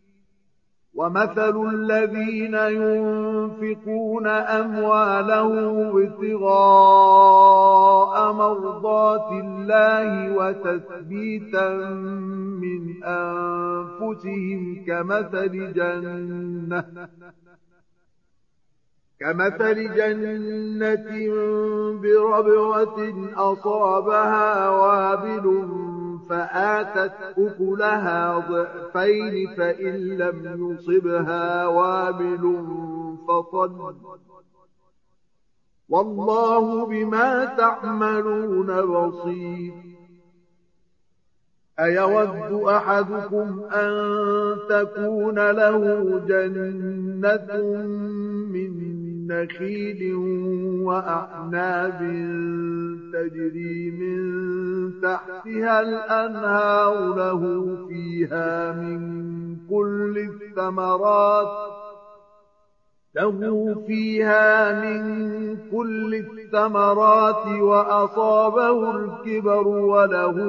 ومثل الذين ينفقون أموالهم ابتغاء مرضات الله وتثبيتا من أنفسهم كمثل جنة بربوة أصابها وابل فآتت أكلها ضعفين فإن لم يصبها وابل فطل والله بما تعملون بصير. أيود أحدكم أن تكون له جنة من نخيل وأعناب تجري من تحتها الأنهار له فيها من كل الثمرات وأصابه الكبر وله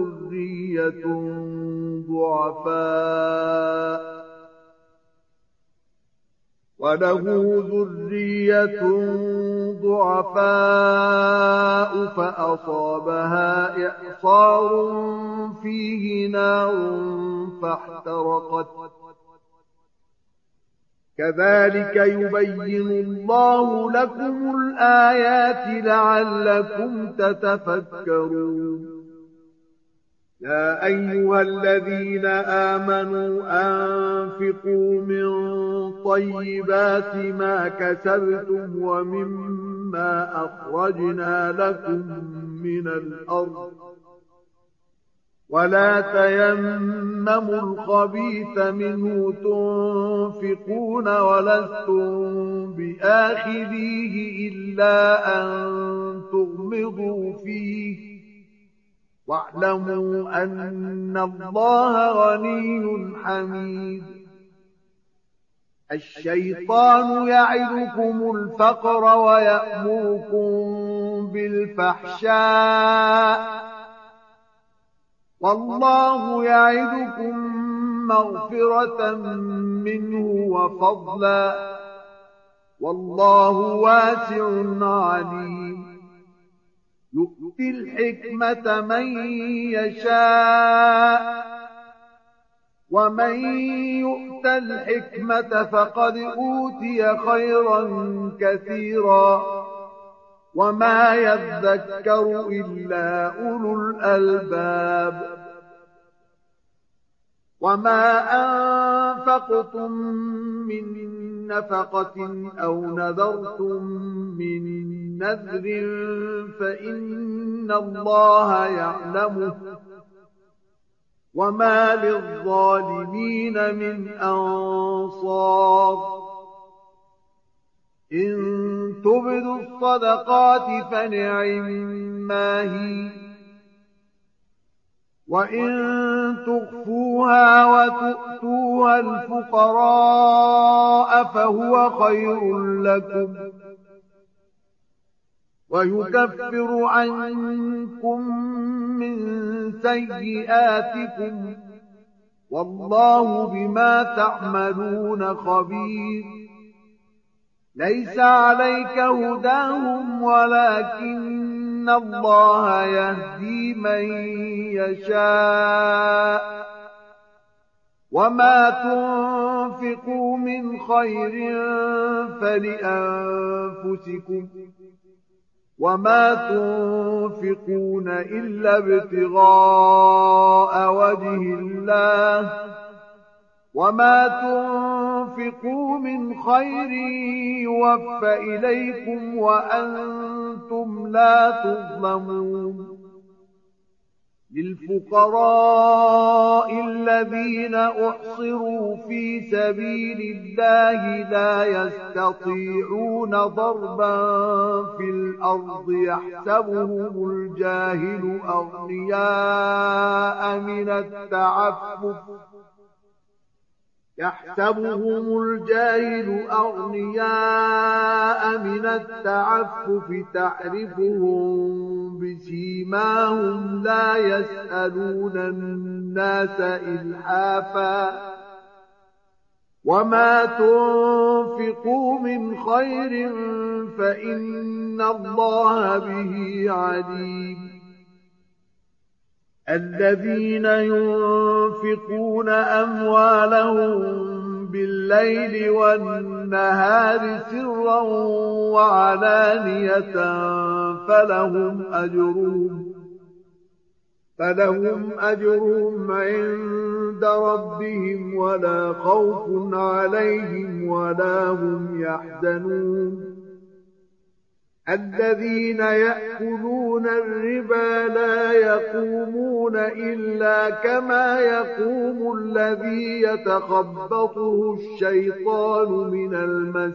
ذرية ضعفاء فأصابها إعصار فيه نار فاحترقت. كذلك يبين الله لكم الآيات لعلكم تتفكرون. يا أيها الذين آمنوا أنفقوا من طيبات ما كسبتم ومما أخرجنا لكم من الأرض ولا تيمموا الخبيث منه تنفقون ولستم بآخذيه إلا أن تغمضوا فيه واعلموا أن الله غني حميد. الشيطان يعدكم الفقر ويأمركم بالفحشاء والله يعدكم مغفرة منه وفضلا والله واسع عليم. يؤتي الحكمة من يشاء ومن يؤت الحكمة فقد أوتي خيرا كثيرا وما يذكر إلا أولو الألباب. وما أنفقتم من نفقة أو نذرتم من نذر فإن الله يعلمه وما للظالمين من أنصار. إن تبدوا الصدقات فنعما هي وإن تخفوها وتؤتوها الفقراء فهو خير لكم ويكفر عنكم من سيئاتكم والله بما تعملون خبير. ليس عليك هداهم ولكن الله يهدي من يشاء وما تنفقوا من خير فلأنفسكم وما تنفقون إلا ابتغاء وجه الله وما تنفقوا من خير يوفى إليكم وأنتم لا تظلمون. للفقراء الذين أحصروا في سبيل الله لا يستطيعون ضربا في الأرض يحسبهم الجاهل أغنياء من التعفف يحسبهم الجاهل أغنياء من التعفف تعرفهم بسيماهم لا يسألون الناس إلحافا وما تنفقوا من خير فإن الله به عليم الذين ينفقون أموالهم بالليل والنهار سرا وعلانية فلهم أجرهم عند ربهم ولا خوف عليهم ولا هم يحزنون الذين يأكلون الربا لا يقومون إلا كما يقوم الذي يتخبطه الشيطان من المس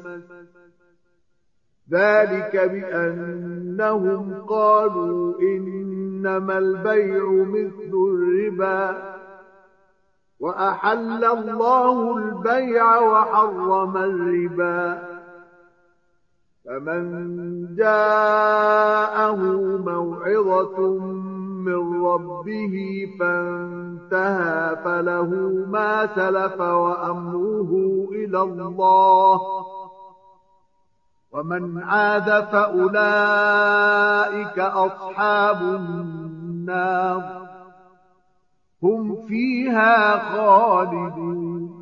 ذلك بأنهم قالوا إنما البيع مثل الربا وأحل الله البيع وحرم الربا فمن جاءه موعظة من ربه فانتهى فله ما سلف وأمره إلى الله ومن عاد فأولئك أصحاب النار هم فيها خالدون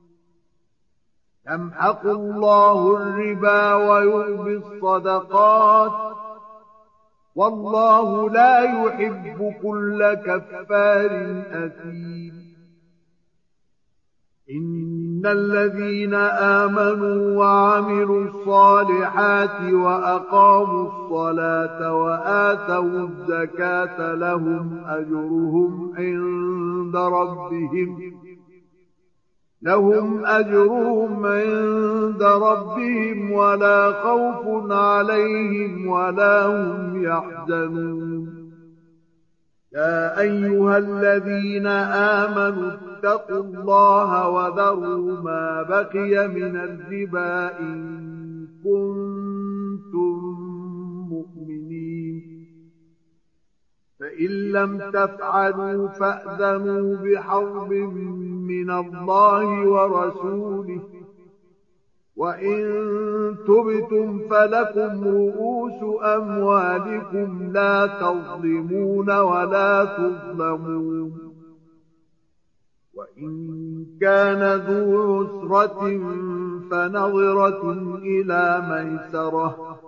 يمحق الله الربا ويربي الصدقات والله لا يحب كل كفار أثيم إن الذين آمنوا وعملوا الصالحات وأقاموا الصلاة وآتوا الزكاة لهم أجرهم عند ربهم ولا خوف عليهم ولا هم يحزنون يا أيها الذين آمنوا اتقوا الله وذروا ما بقي من الربا إن كنتم مؤمنين فإن لم تفعلوا فأذنوا بحرب من الله ورسوله وإن تبتم فلكم رؤوس أموالكم لا تظلمون ولا تظلمون وإن كان ذو عسرة فنظرة إلى ميسرة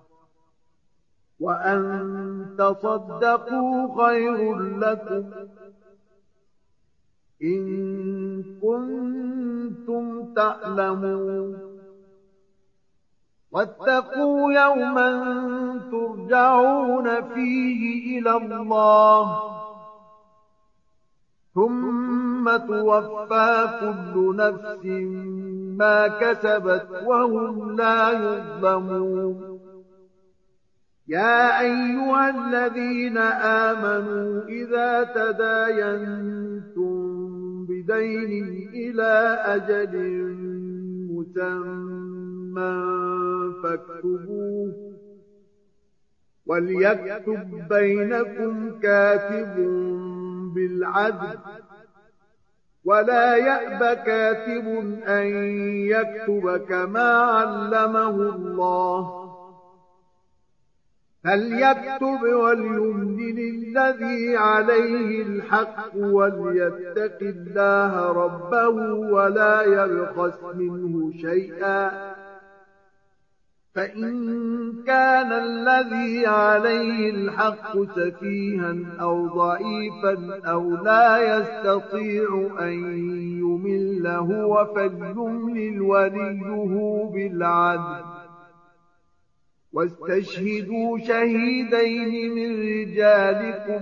وأن تصدقوا خير لكم إن كنتم تعلمون واتقوا يوما ترجعون فيه إلى الله ثم توفى كل نفس ما كسبت وهم لا يظلمون يا أيها الذين آمنوا إذا تداينتم بدين إلى أجل مسمى فاكتبوه وليكتب بينكم كاتب بالعدل ولا يأب كاتب أن يكتب كما علمه الله فليكتب وليملل الذي عليه الحق وليتق الله ربه ولا يبخس منه شيئا فإن كان الذي عليه الحق سفيها أو ضعيفا أو لا يستطيع أن يمل هو فليملل وليه بالعدل واستشهدوا شهيدين من رجالكم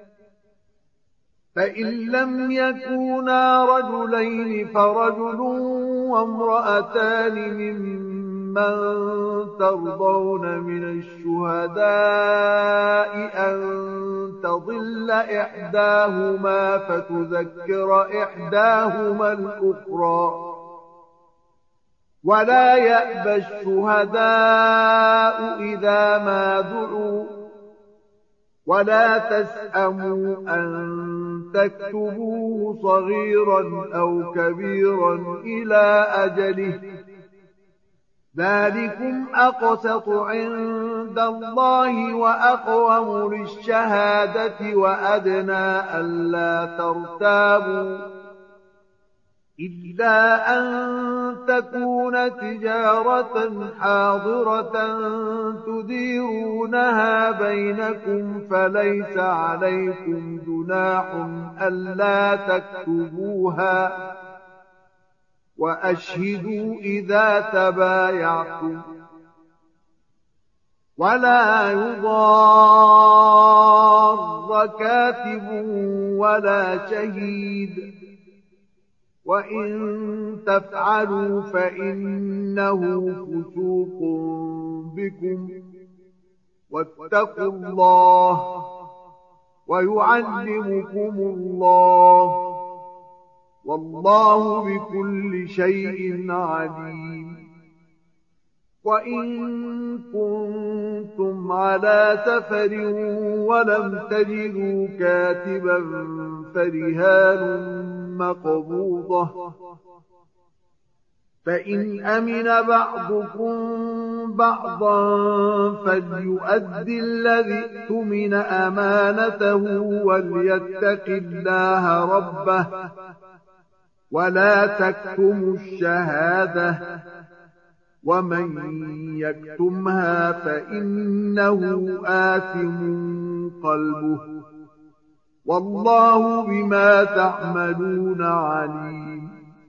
فإن لم يكونا رجلين فرجل وامرأتان ممن ترضون من الشهداء أن تضل إحداهما فتذكر إحداهما الأخرى. ولا يأبى الشهداء إذا ما دعوا ولا تسأموا أن تكتبوه صغيرا أو كبيرا إلى أجله، ذلكم أقسط عند الله وأقوم للشهادة وأدنى ألا ترتابوا، إلا أن تكون تجارة حاضرة تديرونها بينكم فليس عليكم جناح ألا تكتبوها، وأشهدوا إذا تبايعتم. ولا يضار كاتب ولا شهيد، وإن تفعلوا فإنه فسوق بكم، واتقوا الله ويعلمكم الله، والله بكل شيء عليم. وإن كنتم على سفر ولم تجدوا كاتبا فرهان مقبوضة، فإن أمن بعضكم بعضا فليؤد الذي اؤتمن أمانته وليتق الله ربه، ولا تكتموا الشهادة، ومن يكتمها فإنه آثم قلبه، والله بما تعملون عليم.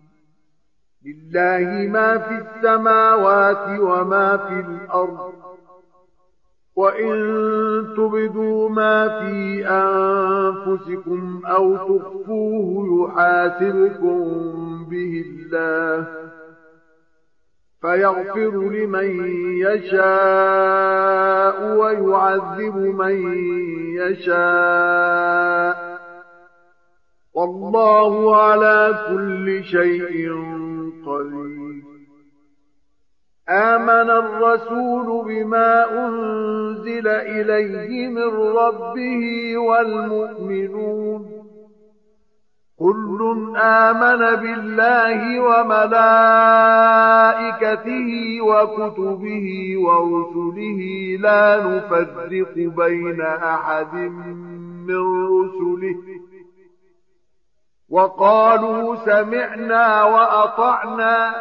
لله ما في السماوات وما في الأرض، وإن تبدوا ما في أنفسكم أو تخفوه يحاسبكم به الله، فيغفر لمن يشاء ويعذب من يشاء، والله على كل شيء قدير. آمن الرسول بما أنزل إليه من ربه والمؤمنون كل آمن بالله وملائكته وكتبه ورسله لا نفرق بين أحد من رسله، وقالوا سمعنا وأطعنا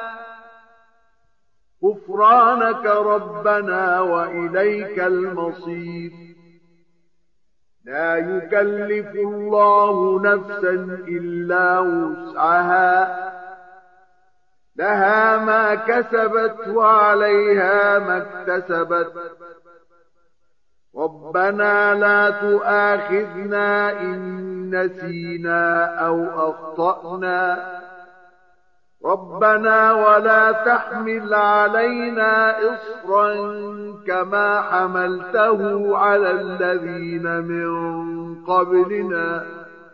غفرانك ربنا وإليك المصير. لا يكلف الله نفسا إلا وسعها، لها ما كسبت وعليها ما اكتسبت، ربنا لا تؤاخذنا إن نسينا أو أخطأنا، ربنا ولا تحمل علينا إصرا كما حملته على الذين من قبلنا،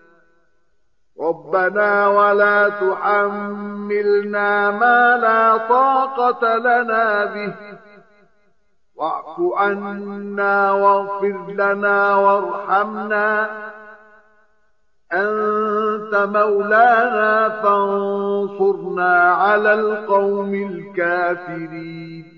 ربنا ولا تحملنا ما لا طاقة لنا به، واعف عنا واغفر لنا وارحمنا، أنت مولانا فانصرنا على القوم الكافرين.